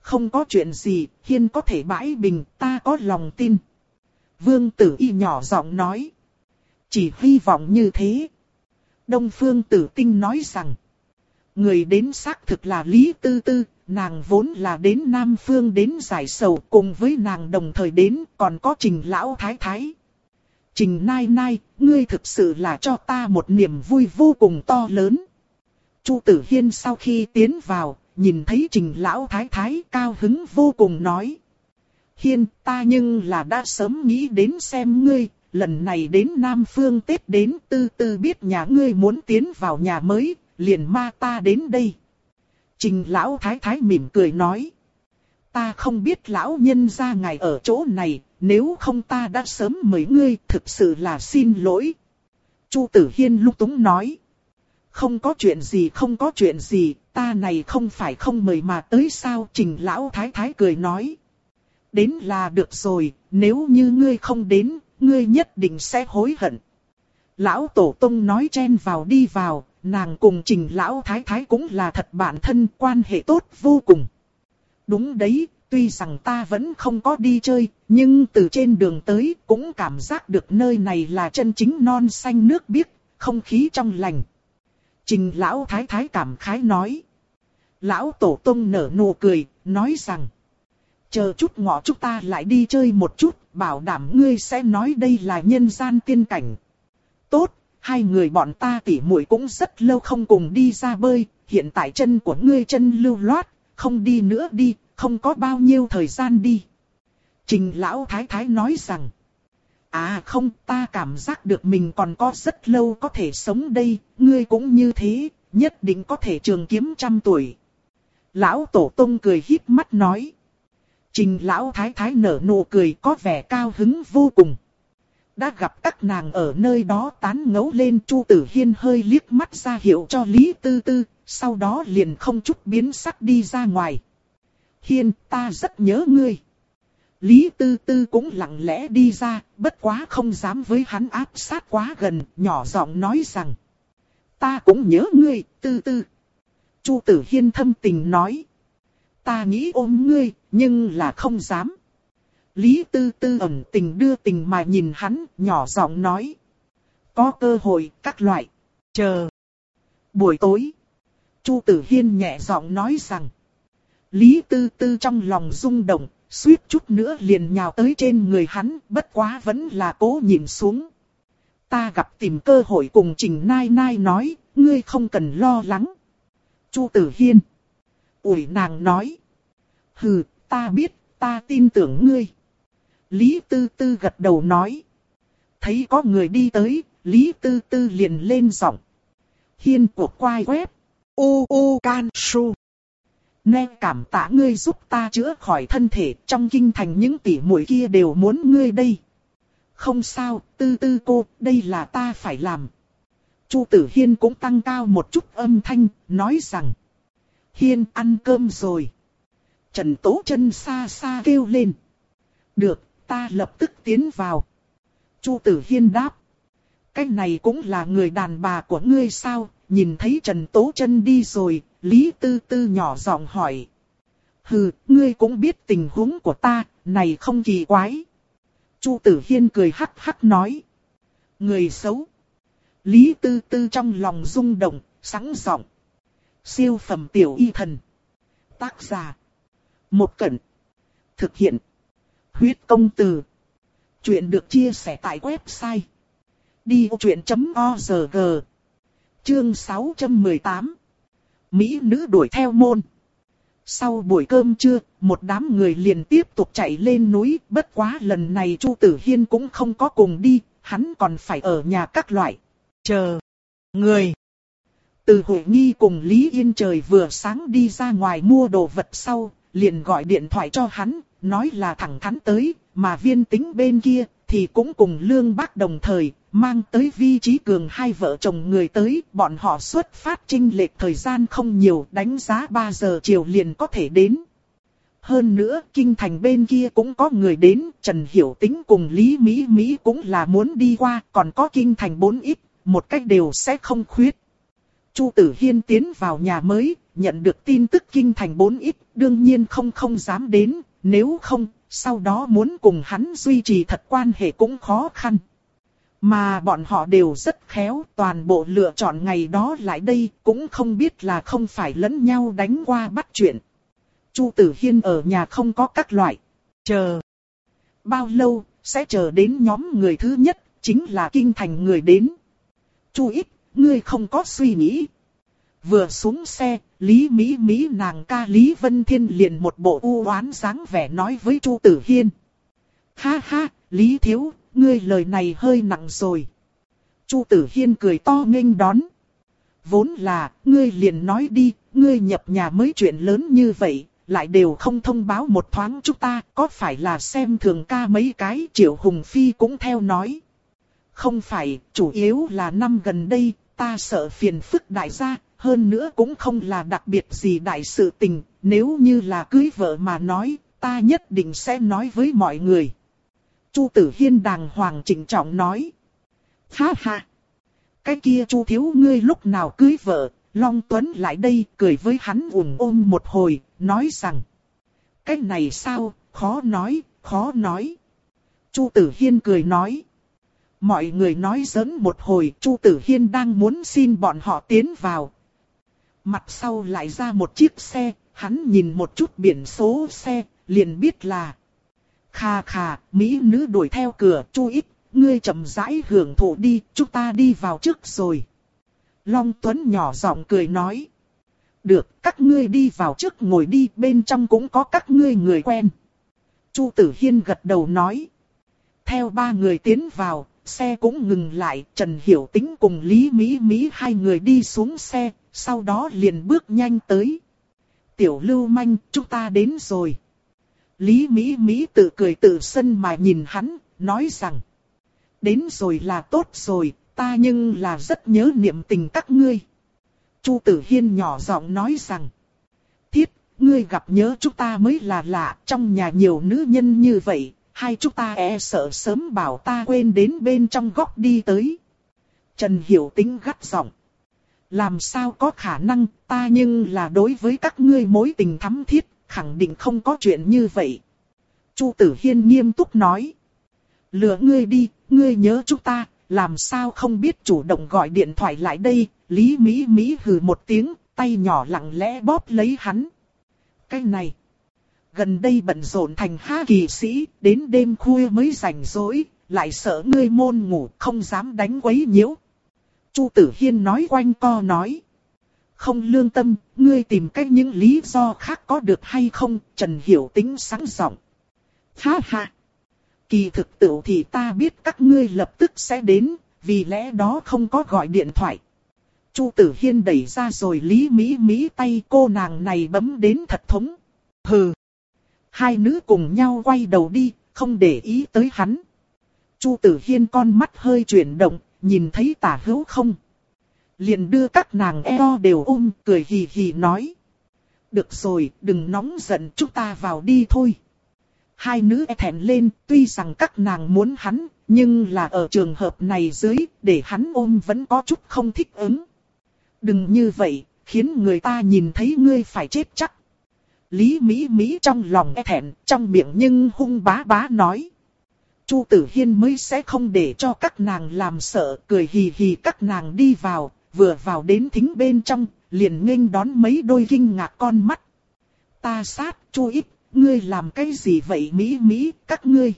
Không có chuyện gì, Hiên có thể bãi bình, ta có lòng tin. Vương Tử Y nhỏ giọng nói. Chỉ hy vọng như thế. Đông Phương Tử Tinh nói rằng. Người đến xác thực là Lý Tư Tư, nàng vốn là đến Nam Phương đến giải sầu, cùng với nàng đồng thời đến, còn có Trình Lão Thái Thái. Trình Nai Nai, ngươi thực sự là cho ta một niềm vui vô cùng to lớn. Chu Tử Hiên sau khi tiến vào, nhìn thấy Trình Lão Thái Thái cao hứng vô cùng nói. Hiên, ta nhưng là đã sớm nghĩ đến xem ngươi, lần này đến Nam Phương Tết đến Tư Tư biết nhà ngươi muốn tiến vào nhà mới, liền ma ta đến đây. Trình Lão Thái Thái mỉm cười nói. Ta không biết lão nhân gia ngài ở chỗ này, nếu không ta đã sớm mời ngươi, thực sự là xin lỗi. Chu Tử Hiên lung túng nói. Không có chuyện gì không có chuyện gì, ta này không phải không mời mà tới sao. Trình Lão Thái Thái cười nói. Đến là được rồi, nếu như ngươi không đến, ngươi nhất định sẽ hối hận. Lão Tổ Tông nói chen vào đi vào, nàng cùng Trình Lão Thái Thái cũng là thật bạn thân, quan hệ tốt vô cùng. Đúng đấy, tuy rằng ta vẫn không có đi chơi, nhưng từ trên đường tới cũng cảm giác được nơi này là chân chính non xanh nước biếc, không khí trong lành. Trình Lão Thái Thái cảm khái nói. Lão Tổ Tông nở nụ cười, nói rằng. Chờ chút ngọ chúng ta lại đi chơi một chút, bảo đảm ngươi sẽ nói đây là nhân gian tiên cảnh. Tốt, hai người bọn ta tỉ muội cũng rất lâu không cùng đi ra bơi, hiện tại chân của ngươi chân lưu loát, không đi nữa đi, không có bao nhiêu thời gian đi. Trình Lão Thái Thái nói rằng. À không, ta cảm giác được mình còn có rất lâu có thể sống đây, ngươi cũng như thế, nhất định có thể trường kiếm trăm tuổi. Lão Tổ Tông cười híp mắt nói. Trình Lão Thái Thái nở nụ cười có vẻ cao hứng vô cùng. Đã gặp các nàng ở nơi đó tán ngấu lên, Chu Tử Hiên hơi liếc mắt ra hiệu cho Lý Tư Tư, sau đó liền không chút biến sắc đi ra ngoài. Hiên, ta rất nhớ ngươi. Lý Tư Tư cũng lặng lẽ đi ra, bất quá không dám với hắn áp sát quá gần, nhỏ giọng nói rằng. Ta cũng nhớ ngươi, Tư Tư. Chu Tử Hiên thâm tình nói. Ta nghĩ ôm ngươi, nhưng là không dám. Lý Tư Tư ẩn tình đưa tình mà nhìn hắn, nhỏ giọng nói. Có cơ hội, các loại. Chờ. Buổi tối. Chu Tử Hiên nhẹ giọng nói rằng. Lý Tư Tư trong lòng rung động, suýt chút nữa liền nhào tới trên người hắn, bất quá vẫn là cố nhìn xuống. Ta gặp tìm cơ hội cùng Trình Nai Nai nói, ngươi không cần lo lắng. Chu Tử Hiên. Ủi nàng nói. Hừ, ta biết, ta tin tưởng ngươi. Lý Tư Tư gật đầu nói. Thấy có người đi tới, Lý Tư Tư liền lên giọng. Hiên của quai web. U U Can Su. Nghe cảm tạ ngươi giúp ta chữa khỏi thân thể, trong kinh thành những tỷ muội kia đều muốn ngươi đây. Không sao, Tư Tư cô, đây là ta phải làm. Chu Tử Hiên cũng tăng cao một chút âm thanh, nói rằng. Hiên ăn cơm rồi. Trần Tố Chân xa xa kêu lên. Được, ta lập tức tiến vào. Chu Tử Hiên đáp. Cái này cũng là người đàn bà của ngươi sao? Nhìn thấy Trần Tố Chân đi rồi, Lý Tư Tư nhỏ giọng hỏi. Hừ, ngươi cũng biết tình huống của ta, này không kỳ quái. Chu Tử Hiên cười hắc hắc nói. Người xấu. Lý Tư Tư trong lòng rung động, sẵn giọng. Siêu phẩm tiểu y thần. Tác giả. Một Cẩn. Thực hiện. Huyết công từ. Chuyện được chia sẻ tại website. đi ô chuyện chấm org. Chương sáu trăm mười tám. Mỹ nữ đuổi theo môn. Sau buổi cơm trưa, một đám người liền tiếp tục chạy lên núi. Bất quá lần này Chu Tử Hiên cũng không có cùng đi, hắn còn phải ở nhà các loại. Chờ. Người. Từ Hội Nghi cùng Lý Yên trời vừa sáng đi ra ngoài mua đồ vật sau, liền gọi điện thoại cho hắn, nói là thẳng thắn tới, mà Viên Tĩnh bên kia thì cũng cùng Lương Bác đồng thời, mang tới Vi Chí Cường hai vợ chồng người tới, bọn họ xuất phát chênh lệch thời gian không nhiều, đánh giá ba giờ chiều liền có thể đến. Hơn nữa, kinh thành bên kia cũng có người đến, Trần Hiểu Tĩnh cùng Lý Mỹ Mỹ cũng là muốn đi qua, còn có kinh thành bốn ít, một cách đều sẽ không khuyết. Chu Tử Hiên tiến vào nhà mới, nhận được tin tức kinh thành bốn ít, đương nhiên không không dám đến, nếu không, sau đó muốn cùng hắn duy trì thật quan hệ cũng khó khăn. Mà bọn họ đều rất khéo, toàn bộ lựa chọn ngày đó lại đây, cũng không biết là không phải lẫn nhau đánh qua bắt chuyện. Chu Tử Hiên ở nhà không có các loại. Chờ. Bao lâu, sẽ chờ đến nhóm người thứ nhất, chính là kinh thành người đến. Chu ít, ngươi không có suy nghĩ. Vừa xuống xe, Lý Mỹ Mỹ nàng ca Lý Vân Thiên liền một bộ u oán dáng vẻ nói với Chu Tử Hiên. Ha ha, Lý Thiếu, ngươi lời này hơi nặng rồi. Chu Tử Hiên cười to nghênh đón. Vốn là, ngươi liền nói đi, ngươi nhập nhà mới chuyện lớn như vậy, lại đều không thông báo một thoáng chúng ta, có phải là xem thường ca mấy cái. Triệu Hùng Phi cũng theo nói. Không phải, chủ yếu là năm gần đây, ta sợ phiền phức đại gia, hơn nữa cũng không là đặc biệt gì đại sự tình, nếu như là cưới vợ mà nói, ta nhất định sẽ nói với mọi người. Chu Tử Hiên đàng hoàng trịnh trọng nói. Ha ha! Cái kia Chu thiếu ngươi lúc nào cưới vợ, Long Tuấn lại đây cười với hắn ủng ôm một hồi, nói rằng. Cái này sao, khó nói, khó nói. Chu Tử Hiên cười nói. Mọi người nói giỡn một hồi, Chu Tử Hiên đang muốn xin bọn họ tiến vào. Mặt sau lại ra một chiếc xe, hắn nhìn một chút biển số xe, liền biết là. Khà khà, mỹ nữ đuổi theo cửa, Chu ít, ngươi chậm rãi hưởng thụ đi, chúng ta đi vào trước rồi. Long Tuấn nhỏ giọng cười nói. Được, các ngươi đi vào trước ngồi đi, bên trong cũng có các ngươi người quen. Chu Tử Hiên gật đầu nói. Theo ba người tiến vào, xe cũng ngừng lại, Trần Hiểu Tĩnh cùng Lý Mỹ Mỹ hai người đi xuống xe, sau đó liền bước nhanh tới. Tiểu lưu manh, chúng ta đến rồi. Lý Mỹ Mỹ tự cười tự sân mà nhìn hắn, nói rằng. Đến rồi là tốt rồi, ta nhưng là rất nhớ niệm tình các ngươi. Chu Tử Hiên nhỏ giọng nói rằng. Thiết, ngươi gặp nhớ chúng ta mới là lạ, trong nhà nhiều nữ nhân như vậy, hai chúng ta e sợ sớm bảo ta quên đến bên trong góc đi tới. Trần Hiểu Tĩnh gắt giọng. Làm sao có khả năng, ta nhưng là đối với các ngươi mối tình thắm thiết, khẳng định không có chuyện như vậy. Chu Tử Hiên nghiêm túc nói. Lừa ngươi đi, ngươi nhớ chúng ta, làm sao không biết chủ động gọi điện thoại lại đây. Lý Mỹ Mỹ hừ một tiếng, tay nhỏ lặng lẽ bóp lấy hắn. Cái này, gần đây bận rộn thành ha kỳ sĩ, đến đêm khuya mới rảnh rỗi, lại sợ ngươi môn ngủ, không dám đánh quấy nhiễu. Chu Tử Hiên nói quanh co nói. Không lương tâm, ngươi tìm cách những lý do khác có được hay không? Trần Hiểu Tĩnh sáng giọng. Ha ha! Kỳ thực tự thì ta biết các ngươi lập tức sẽ đến, vì lẽ đó không có gọi điện thoại. Chu Tử Hiên đẩy ra rồi Lý Mỹ Mỹ tay, cô nàng này bấm đến thật thống. Hừ! Hai nữ cùng nhau quay đầu đi, không để ý tới hắn. Chu Tử Hiên con mắt hơi chuyển động, nhìn thấy Tả Hữu không? Liền đưa các nàng eo đều ôm, cười hì hì nói. Được rồi, đừng nóng giận, chúng ta vào đi thôi. Hai nữ e thẹn lên, tuy rằng các nàng muốn hắn, nhưng là ở trường hợp này dưới, để hắn ôm vẫn có chút không thích ứng. Đừng như vậy, khiến người ta nhìn thấy ngươi phải chết chắc. Lý Mỹ Mỹ trong lòng e thẹn, trong miệng nhưng hung bá bá nói. Chu Tử Hiên mới sẽ không để cho các nàng làm sợ, cười hì hì các nàng đi vào, vừa vào đến thính bên trong, liền nghênh đón mấy đôi kinh ngạc con mắt. Ta sát, Chu ít, ngươi làm cái gì vậy Mỹ Mỹ, các ngươi?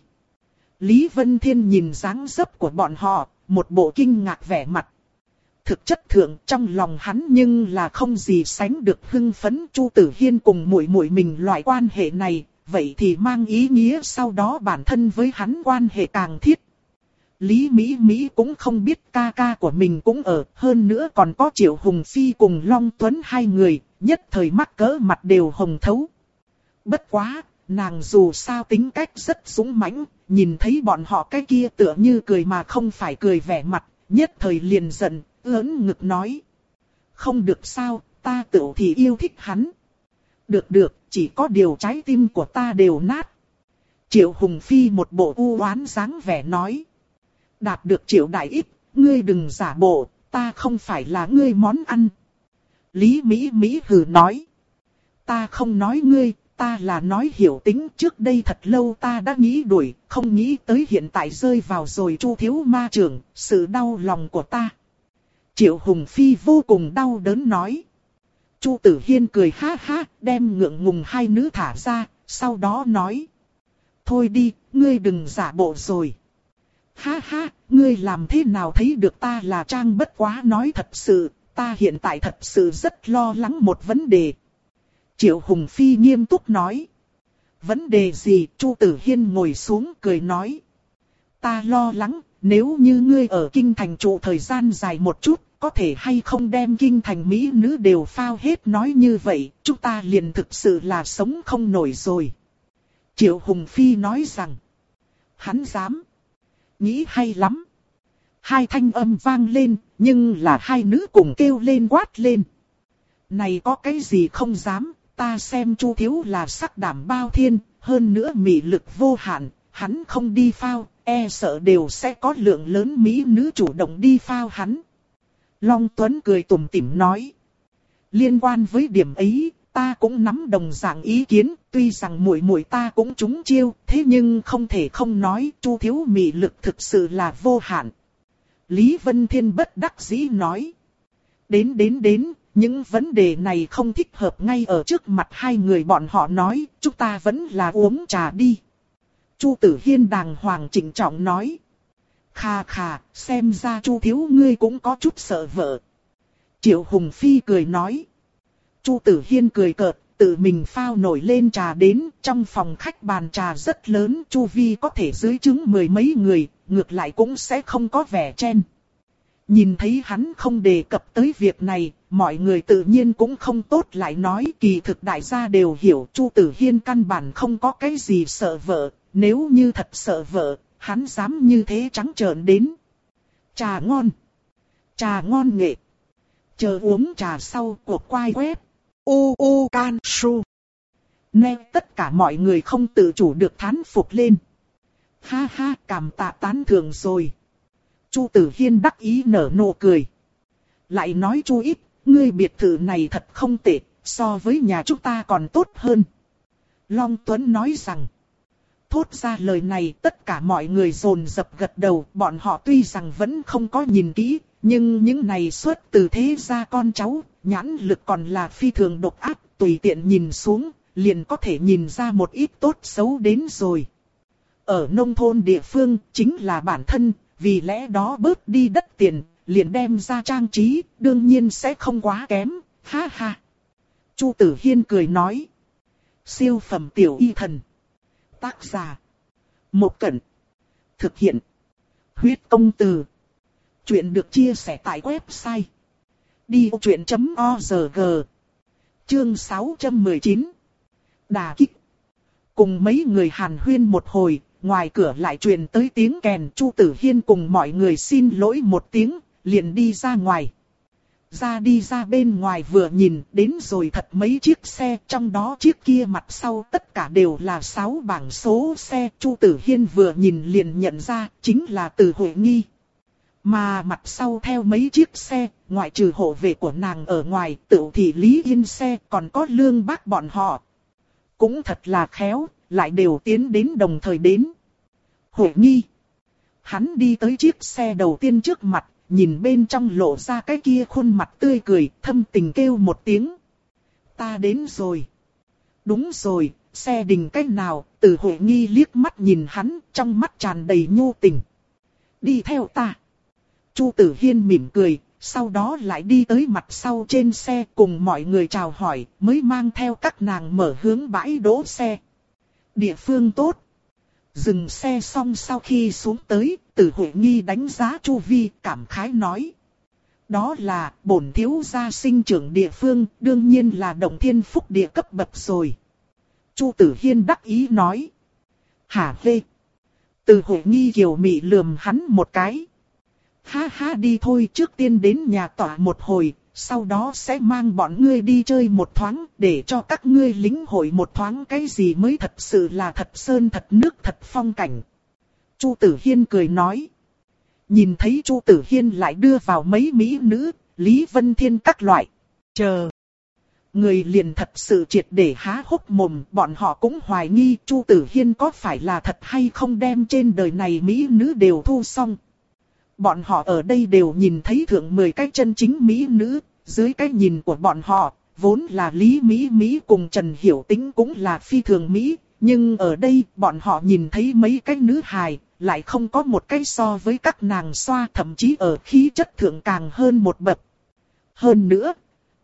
Lý Vân Thiên nhìn dáng dấp của bọn họ, một bộ kinh ngạc vẻ mặt. Thực chất thượng trong lòng hắn nhưng là không gì sánh được hưng phấn. Chu Tử Hiên cùng muội muội mình loại quan hệ này, vậy thì mang ý nghĩa sau đó bản thân với hắn quan hệ càng thiết. Lý Mỹ Mỹ cũng không biết ca ca của mình cũng ở, hơn nữa còn có Triệu Hùng Phi cùng Long Tuấn hai người, nhất thời mắc cỡ mặt đều hồng thấu. Bất quá, nàng dù sao tính cách rất dũng mãnh, nhìn thấy bọn họ cái kia tựa như cười mà không phải cười vẻ mặt, nhất thời liền giận, ưỡn ngực nói. Không được sao, ta tự thì yêu thích hắn. Được được, chỉ có điều trái tim của ta đều nát. Triệu Hùng Phi một bộ u oán dáng vẻ nói. Đạt được Triệu Đại Ít, ngươi đừng giả bộ, ta không phải là ngươi món ăn. Lý Mỹ Mỹ hừ nói. Ta không nói ngươi, ta là nói hiểu tính, trước đây thật lâu ta đã nghĩ đuổi, không nghĩ tới hiện tại rơi vào rồi Chu thiếu ma trưởng, sự đau lòng của ta. Triệu Hùng Phi vô cùng đau đớn nói. Chu Tử Hiên cười ha ha, đem ngượng ngùng hai nữ thả ra, sau đó nói. Thôi đi, ngươi đừng giả bộ rồi. Ha ha, ngươi làm thế nào thấy được ta là trang bất quá nói thật sự, ta hiện tại thật sự rất lo lắng một vấn đề. Triệu Hùng Phi nghiêm túc nói. Vấn đề gì? Chu Tử Hiên ngồi xuống cười nói. Ta lo lắng, nếu như ngươi ở kinh thành trụ thời gian dài một chút, có thể hay không đem kinh thành mỹ nữ đều phao hết, nói như vậy, chúng ta liền thực sự là sống không nổi rồi. Triệu Hùng Phi nói rằng. Hắn dám. Nghĩ hay lắm. Hai thanh âm vang lên, nhưng là hai nữ cùng kêu lên quát lên. Này có cái gì không dám, ta xem Chu thiếu là sắc đảm bao thiên, hơn nữa mị lực vô hạn, hắn không đi phao, e sợ đều sẽ có lượng lớn mỹ nữ chủ động đi phao hắn. Long Tuấn cười tủm tỉm nói. Liên quan với điểm ấy, ta cũng nắm đồng dạng ý kiến, tuy rằng muội muội ta cũng trúng chiêu, thế nhưng không thể không nói, Chu thiếu mị lực thực sự là vô hạn. Lý Vân Thiên bất đắc dĩ nói. Đến đến đến, những vấn đề này không thích hợp ngay ở trước mặt hai người bọn họ nói, chúng ta vẫn là uống trà đi. Chu Tử Hiên đàng hoàng trịnh trọng nói. Khà khà, xem ra Chu thiếu ngươi cũng có chút sợ vợ. Triệu Hùng Phi cười nói. Chu Tử Hiên cười cợt, tự mình phao nổi lên trà đến, trong phòng khách bàn trà rất lớn, chu vi có thể dưới chứng mười mấy người, ngược lại cũng sẽ không có vẻ chen. Nhìn thấy hắn không đề cập tới việc này, mọi người tự nhiên cũng không tốt lại nói, kỳ thực đại gia đều hiểu Chu Tử Hiên căn bản không có cái gì sợ vợ, nếu như thật sợ vợ, hắn dám như thế trắng trợn đến. Trà ngon, trà ngon nghệ. Chờ uống trà sau cuộc quay web. U U Can Su. Nghe tất cả mọi người không tự chủ được thán phục lên. Ha ha, cảm tạ tán thưởng rồi. Chu Tử Hiên đắc ý nở nụ cười. Lại nói Chu ít, ngươi biệt thự này thật không tệ, so với nhà chúng ta còn tốt hơn. Long Tuấn nói rằng. Thốt ra lời này tất cả mọi người dồn dập gật đầu, bọn họ tuy rằng vẫn không có nhìn kỹ, nhưng những này xuất từ thế gia con cháu, nhãn lực còn là phi thường độc ác, tùy tiện nhìn xuống, liền có thể nhìn ra một ít tốt xấu đến rồi. Ở nông thôn địa phương chính là bản thân, vì lẽ đó bớt đi đất tiền, liền đem ra trang trí, đương nhiên sẽ không quá kém, ha ha. Chu Tử Hiên cười nói. Siêu phẩm tiểu y thần. Tác giả. Một Cẩn. Thực hiện. Huyết công từ. Chuyện được chia sẻ tại website. đi ô chuyện chấm org. Chương sáu trăm mười chín. Đả kích. Cùng mấy người hàn huyên một hồi, ngoài cửa lại truyền tới tiếng kèn. Chu Tử Hiên cùng mọi người xin lỗi một tiếng, liền đi ra ngoài. Ra đi ra bên ngoài vừa nhìn, đến rồi thật mấy chiếc xe, trong đó chiếc kia mặt sau tất cả đều là sáu bảng số xe. Chu Tử Hiên vừa nhìn liền nhận ra, chính là Từ Huệ Nghi. Mà mặt sau theo mấy chiếc xe, ngoại trừ hộ vệ của nàng ở ngoài, Tựu Thị Lý Yên xe, còn có Lương Bác bọn họ. Cũng thật là khéo, lại đều tiến đến đồng thời đến. Huệ Nghi. Hắn đi tới chiếc xe đầu tiên trước mặt, nhìn bên trong lộ ra cái kia khuôn mặt tươi cười, thâm tình kêu một tiếng. Ta đến rồi. Đúng rồi, xe đình cách nào? Từ Huệ Nghi liếc mắt nhìn hắn, trong mắt tràn đầy nhu tình. Đi theo ta. Chu Tử Hiên mỉm cười, sau đó lại đi tới mặt sau trên xe cùng mọi người chào hỏi, mới mang theo các nàng mở hướng bãi đỗ xe. Địa phương tốt. Dừng xe xong sau khi xuống tới, Từ Huệ Nghi đánh giá chu vi, cảm khái nói. Đó là bổn thiếu gia sinh trưởng địa phương, đương nhiên là Động Thiên Phúc địa cấp bậc rồi. Chu Tử Hiên đắc ý nói. Hả hê. Từ Huệ Nghi kiều mị lườm hắn một cái. Ha ha, đi thôi, trước tiên đến nhà tỏa một hồi, sau đó sẽ mang bọn ngươi đi chơi một thoáng, để cho các ngươi lĩnh hội một thoáng cái gì mới thật sự là thật sơn thật nước thật phong cảnh. Chu Tử Hiên cười nói. Nhìn thấy Chu Tử Hiên lại đưa vào mấy mỹ nữ, Lý Vân Thiên các loại. Chờ. Người liền thật sự triệt để há hốc mồm, bọn họ cũng hoài nghi Chu Tử Hiên có phải là thật hay không đem trên đời này mỹ nữ đều thu xong. Bọn họ ở đây đều nhìn thấy thượng mười cái chân chính mỹ nữ, dưới cái nhìn của bọn họ, vốn là Lý Mỹ Mỹ cùng Trần Hiểu Tĩnh cũng là phi thường Mỹ, nhưng ở đây bọn họ nhìn thấy mấy cái nữ hài, lại không có một cái so với các nàng xoa, thậm chí ở khí chất thượng càng hơn một bậc. Hơn nữa,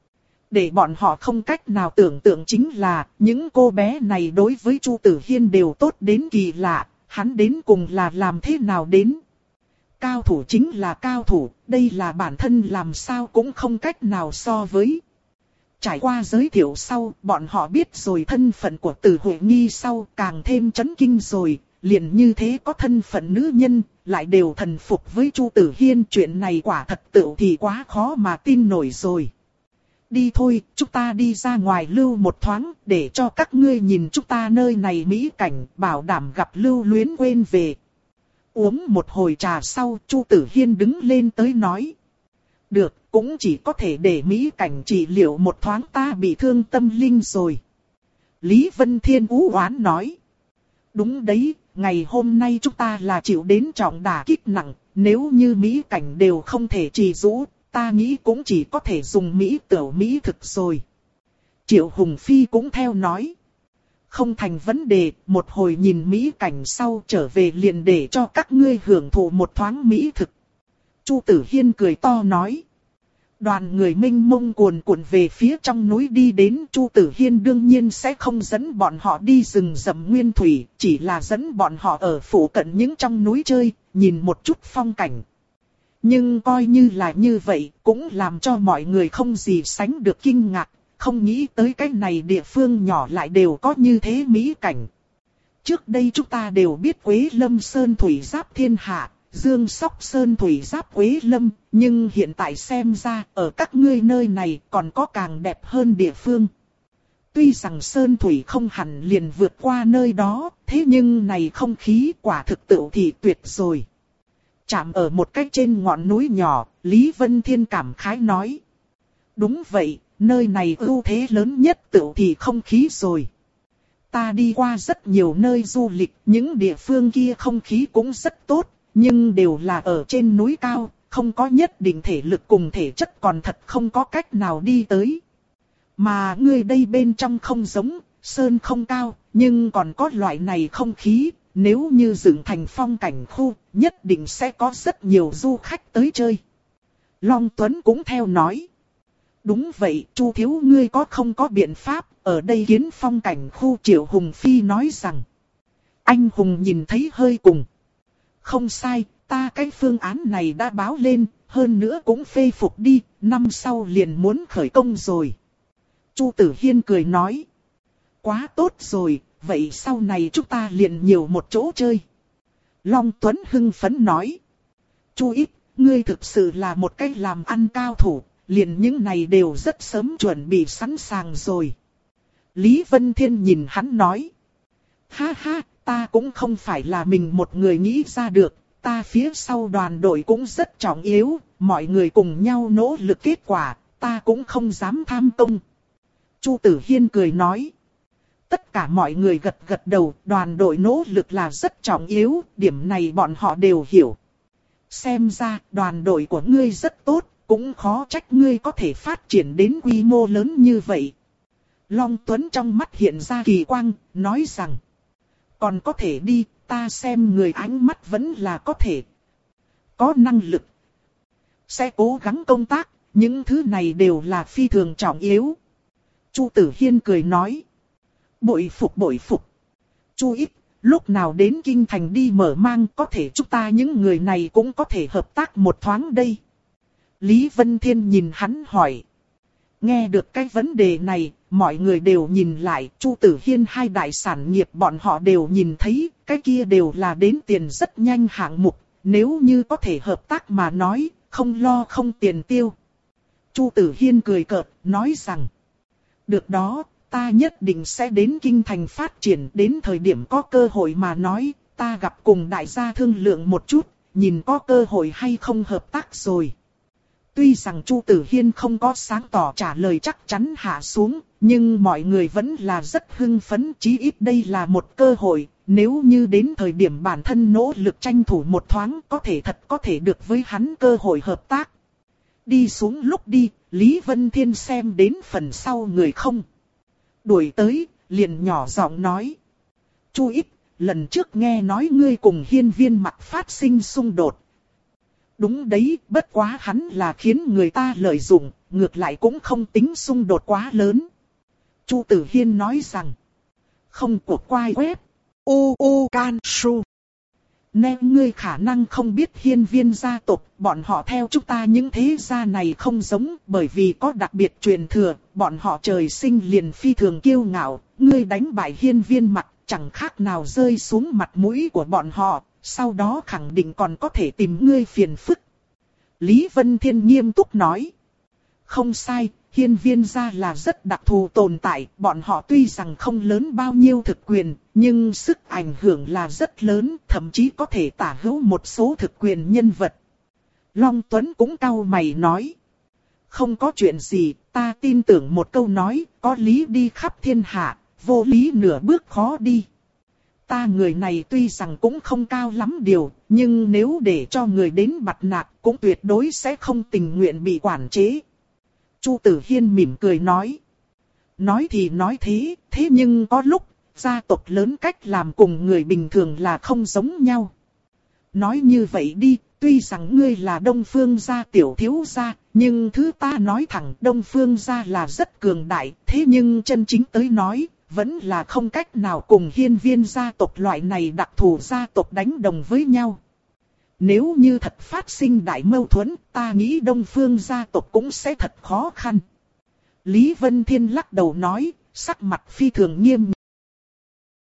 để bọn họ không cách nào tưởng tượng chính là, những cô bé này đối với Chu Tử Hiên đều tốt đến kỳ lạ, hắn đến cùng là làm thế nào đến. Cao thủ chính là cao thủ, đây là bản thân làm sao cũng không cách nào so với. Trải qua giới thiệu sau, bọn họ biết rồi thân phận của Từ Huệ Nghi sau, càng thêm chấn kinh rồi, liền như thế có thân phận nữ nhân, lại đều thần phục với Chu Tử Hiên, chuyện này quả thật tựu thì quá khó mà tin nổi rồi. Đi thôi, chúng ta đi ra ngoài lưu một thoáng, để cho các ngươi nhìn chúng ta nơi này mỹ cảnh, bảo đảm gặp lưu luyến quên về. Uống một hồi trà sau, Chu Tử Hiên đứng lên tới nói. Được, cũng chỉ có thể để mỹ cảnh trị liệu một thoáng, ta bị thương tâm linh rồi. Lý Vân Thiên ú oán nói. Đúng đấy, ngày hôm nay chúng ta là chịu đến trọng đả kích nặng, nếu như mỹ cảnh đều không thể trì rũ, ta nghĩ cũng chỉ có thể dùng mỹ tửu mỹ thực rồi. Triệu Hùng Phi cũng theo nói. Không thành vấn đề, một hồi nhìn mỹ cảnh sau trở về liền để cho các ngươi hưởng thụ một thoáng mỹ thực. Chu Tử Hiên cười to nói. Đoàn người mênh mông cuồn cuộn về phía trong núi đi đến, Chu Tử Hiên đương nhiên sẽ không dẫn bọn họ đi rừng rậm nguyên thủy, chỉ là dẫn bọn họ ở phủ cận những trong núi chơi, nhìn một chút phong cảnh. Nhưng coi như là như vậy, cũng làm cho mọi người không gì sánh được kinh ngạc, không nghĩ tới cái này địa phương nhỏ lại đều có như thế mỹ cảnh. Trước đây chúng ta đều biết Quế Lâm Sơn Thủy Giáp Thiên Hạ, Dương Sóc Sơn Thủy Giáp Quế Lâm, nhưng hiện tại xem ra ở các ngươi nơi này còn có càng đẹp hơn địa phương. Tuy rằng Sơn Thủy không hẳn liền vượt qua nơi đó, thế nhưng này không khí quả thực tự thì tuyệt rồi. Chạm ở một cách trên ngọn núi nhỏ, Lý Vân Thiên cảm khái nói. Đúng vậy, nơi này ưu thế lớn nhất tự thì không khí rồi. Ta đi qua rất nhiều nơi du lịch, những địa phương kia không khí cũng rất tốt, nhưng đều là ở trên núi cao, không có nhất định thể lực cùng thể chất, còn thật không có cách nào đi tới. Mà ngươi đây bên trong không giống, sơn không cao, nhưng còn có loại này không khí, nếu như dựng thành phong cảnh khu, nhất định sẽ có rất nhiều du khách tới chơi. Long Tuấn cũng theo nói. Đúng vậy, Chu thiếu ngươi có không có biện pháp, ở đây kiến phong cảnh khu. Triệu Hùng Phi nói rằng. Anh Hùng nhìn thấy hơi cùng. Không sai, ta cái phương án này đã báo lên, hơn nữa cũng phê phục đi, năm sau liền muốn khởi công rồi. Chu Tử Hiên cười nói. Quá tốt rồi, vậy sau này chúng ta liền nhiều một chỗ chơi. Long Tuấn hưng phấn nói. Chu ít, ngươi thực sự là một cái làm ăn cao thủ, liền những này đều rất sớm chuẩn bị sẵn sàng rồi. Lý Vân Thiên nhìn hắn nói. Ha ha, ta cũng không phải là mình một người nghĩ ra được, ta phía sau đoàn đội cũng rất trọng yếu, mọi người cùng nhau nỗ lực kết quả, ta cũng không dám tham công. Chu Tử Hiên cười nói. Tất cả mọi người gật gật đầu, đoàn đội nỗ lực là rất trọng yếu, điểm này bọn họ đều hiểu. Xem ra, đoàn đội của ngươi rất tốt, cũng khó trách ngươi có thể phát triển đến quy mô lớn như vậy. Long Tuấn trong mắt hiện ra kỳ quang, nói rằng. Còn có thể đi, ta xem người ánh mắt vẫn là có thể. Có năng lực. Sẽ cố gắng công tác, những thứ này đều là phi thường trọng yếu. Chu Tử Hiên cười nói. Bội phục bội phục. Chu ít, lúc nào đến kinh thành đi mở mang, có thể chúng ta những người này cũng có thể hợp tác một thoáng đây. Lý Vân Thiên nhìn hắn hỏi. Nghe được cái vấn đề này, mọi người đều nhìn lại, Chu Tử Hiên hai đại sản nghiệp bọn họ đều nhìn thấy, cái kia đều là đến tiền rất nhanh hạng mục, nếu như có thể hợp tác mà nói, không lo không tiền tiêu. Chu Tử Hiên cười cợt, nói rằng. Được đó, ta nhất định sẽ đến kinh thành phát triển, đến thời điểm có cơ hội mà nói, ta gặp cùng đại gia thương lượng một chút, nhìn có cơ hội hay không hợp tác rồi. Tuy rằng Chu Tử Hiên không có sáng tỏ trả lời chắc chắn hạ xuống, nhưng mọi người vẫn là rất hưng phấn, chí ít đây là một cơ hội, nếu như đến thời điểm bản thân nỗ lực tranh thủ một thoáng có thể thật có thể được với hắn cơ hội hợp tác. Đi xuống lúc đi, Lý Vân Thiên xem đến phần sau người không đuổi tới, liền nhỏ giọng nói. Chu ít, lần trước nghe nói ngươi cùng Hiên Viên Mặc phát sinh xung đột. Đúng đấy, bất quá hắn là khiến người ta lợi dụng, ngược lại cũng không tính xung đột quá lớn. Chu Tử Hiên nói rằng, không của quai web, u u can su. Nên ngươi khả năng không biết Hiên Viên gia tộc, bọn họ theo chúng ta những thế gia này không giống, bởi vì có đặc biệt truyền thừa, bọn họ trời sinh liền phi thường kiêu ngạo, ngươi đánh bại Hiên Viên Mặc, chẳng khác nào rơi xuống mặt mũi của bọn họ, sau đó khẳng định còn có thể tìm ngươi phiền phức. Lý Vân Thiên nghiêm túc nói. Không sai, Hiên Viên gia là rất đặc thù tồn tại, bọn họ tuy rằng không lớn bao nhiêu thực quyền, nhưng sức ảnh hưởng là rất lớn, thậm chí có thể tả hữu một số thực quyền nhân vật. Long Tuấn cũng cau mày nói. Không có chuyện gì, ta tin tưởng một câu nói, có lý đi khắp thiên hạ, vô lý nửa bước khó đi. Ta người này tuy rằng cũng không cao lắm điều, nhưng nếu để cho người đến bắt nạt cũng tuyệt đối sẽ không tình nguyện bị quản chế. Chu Tử Hiên mỉm cười nói. Nói thì nói thế, thế nhưng có lúc, gia tộc lớn cách làm cùng người bình thường là không giống nhau. Nói như vậy đi, tuy rằng ngươi là Đông Phương gia tiểu thiếu gia, nhưng thứ ta nói thẳng Đông Phương gia là rất cường đại, thế nhưng chân chính tới nói, vẫn là không cách nào cùng Hiên Viên gia tộc loại này đặc thù gia tộc đánh đồng với nhau. Nếu như thật phát sinh đại mâu thuẫn, ta nghĩ Đông Phương gia tộc cũng sẽ thật khó khăn. Lý Vân Thiên lắc đầu nói, sắc mặt phi thường nghiêm.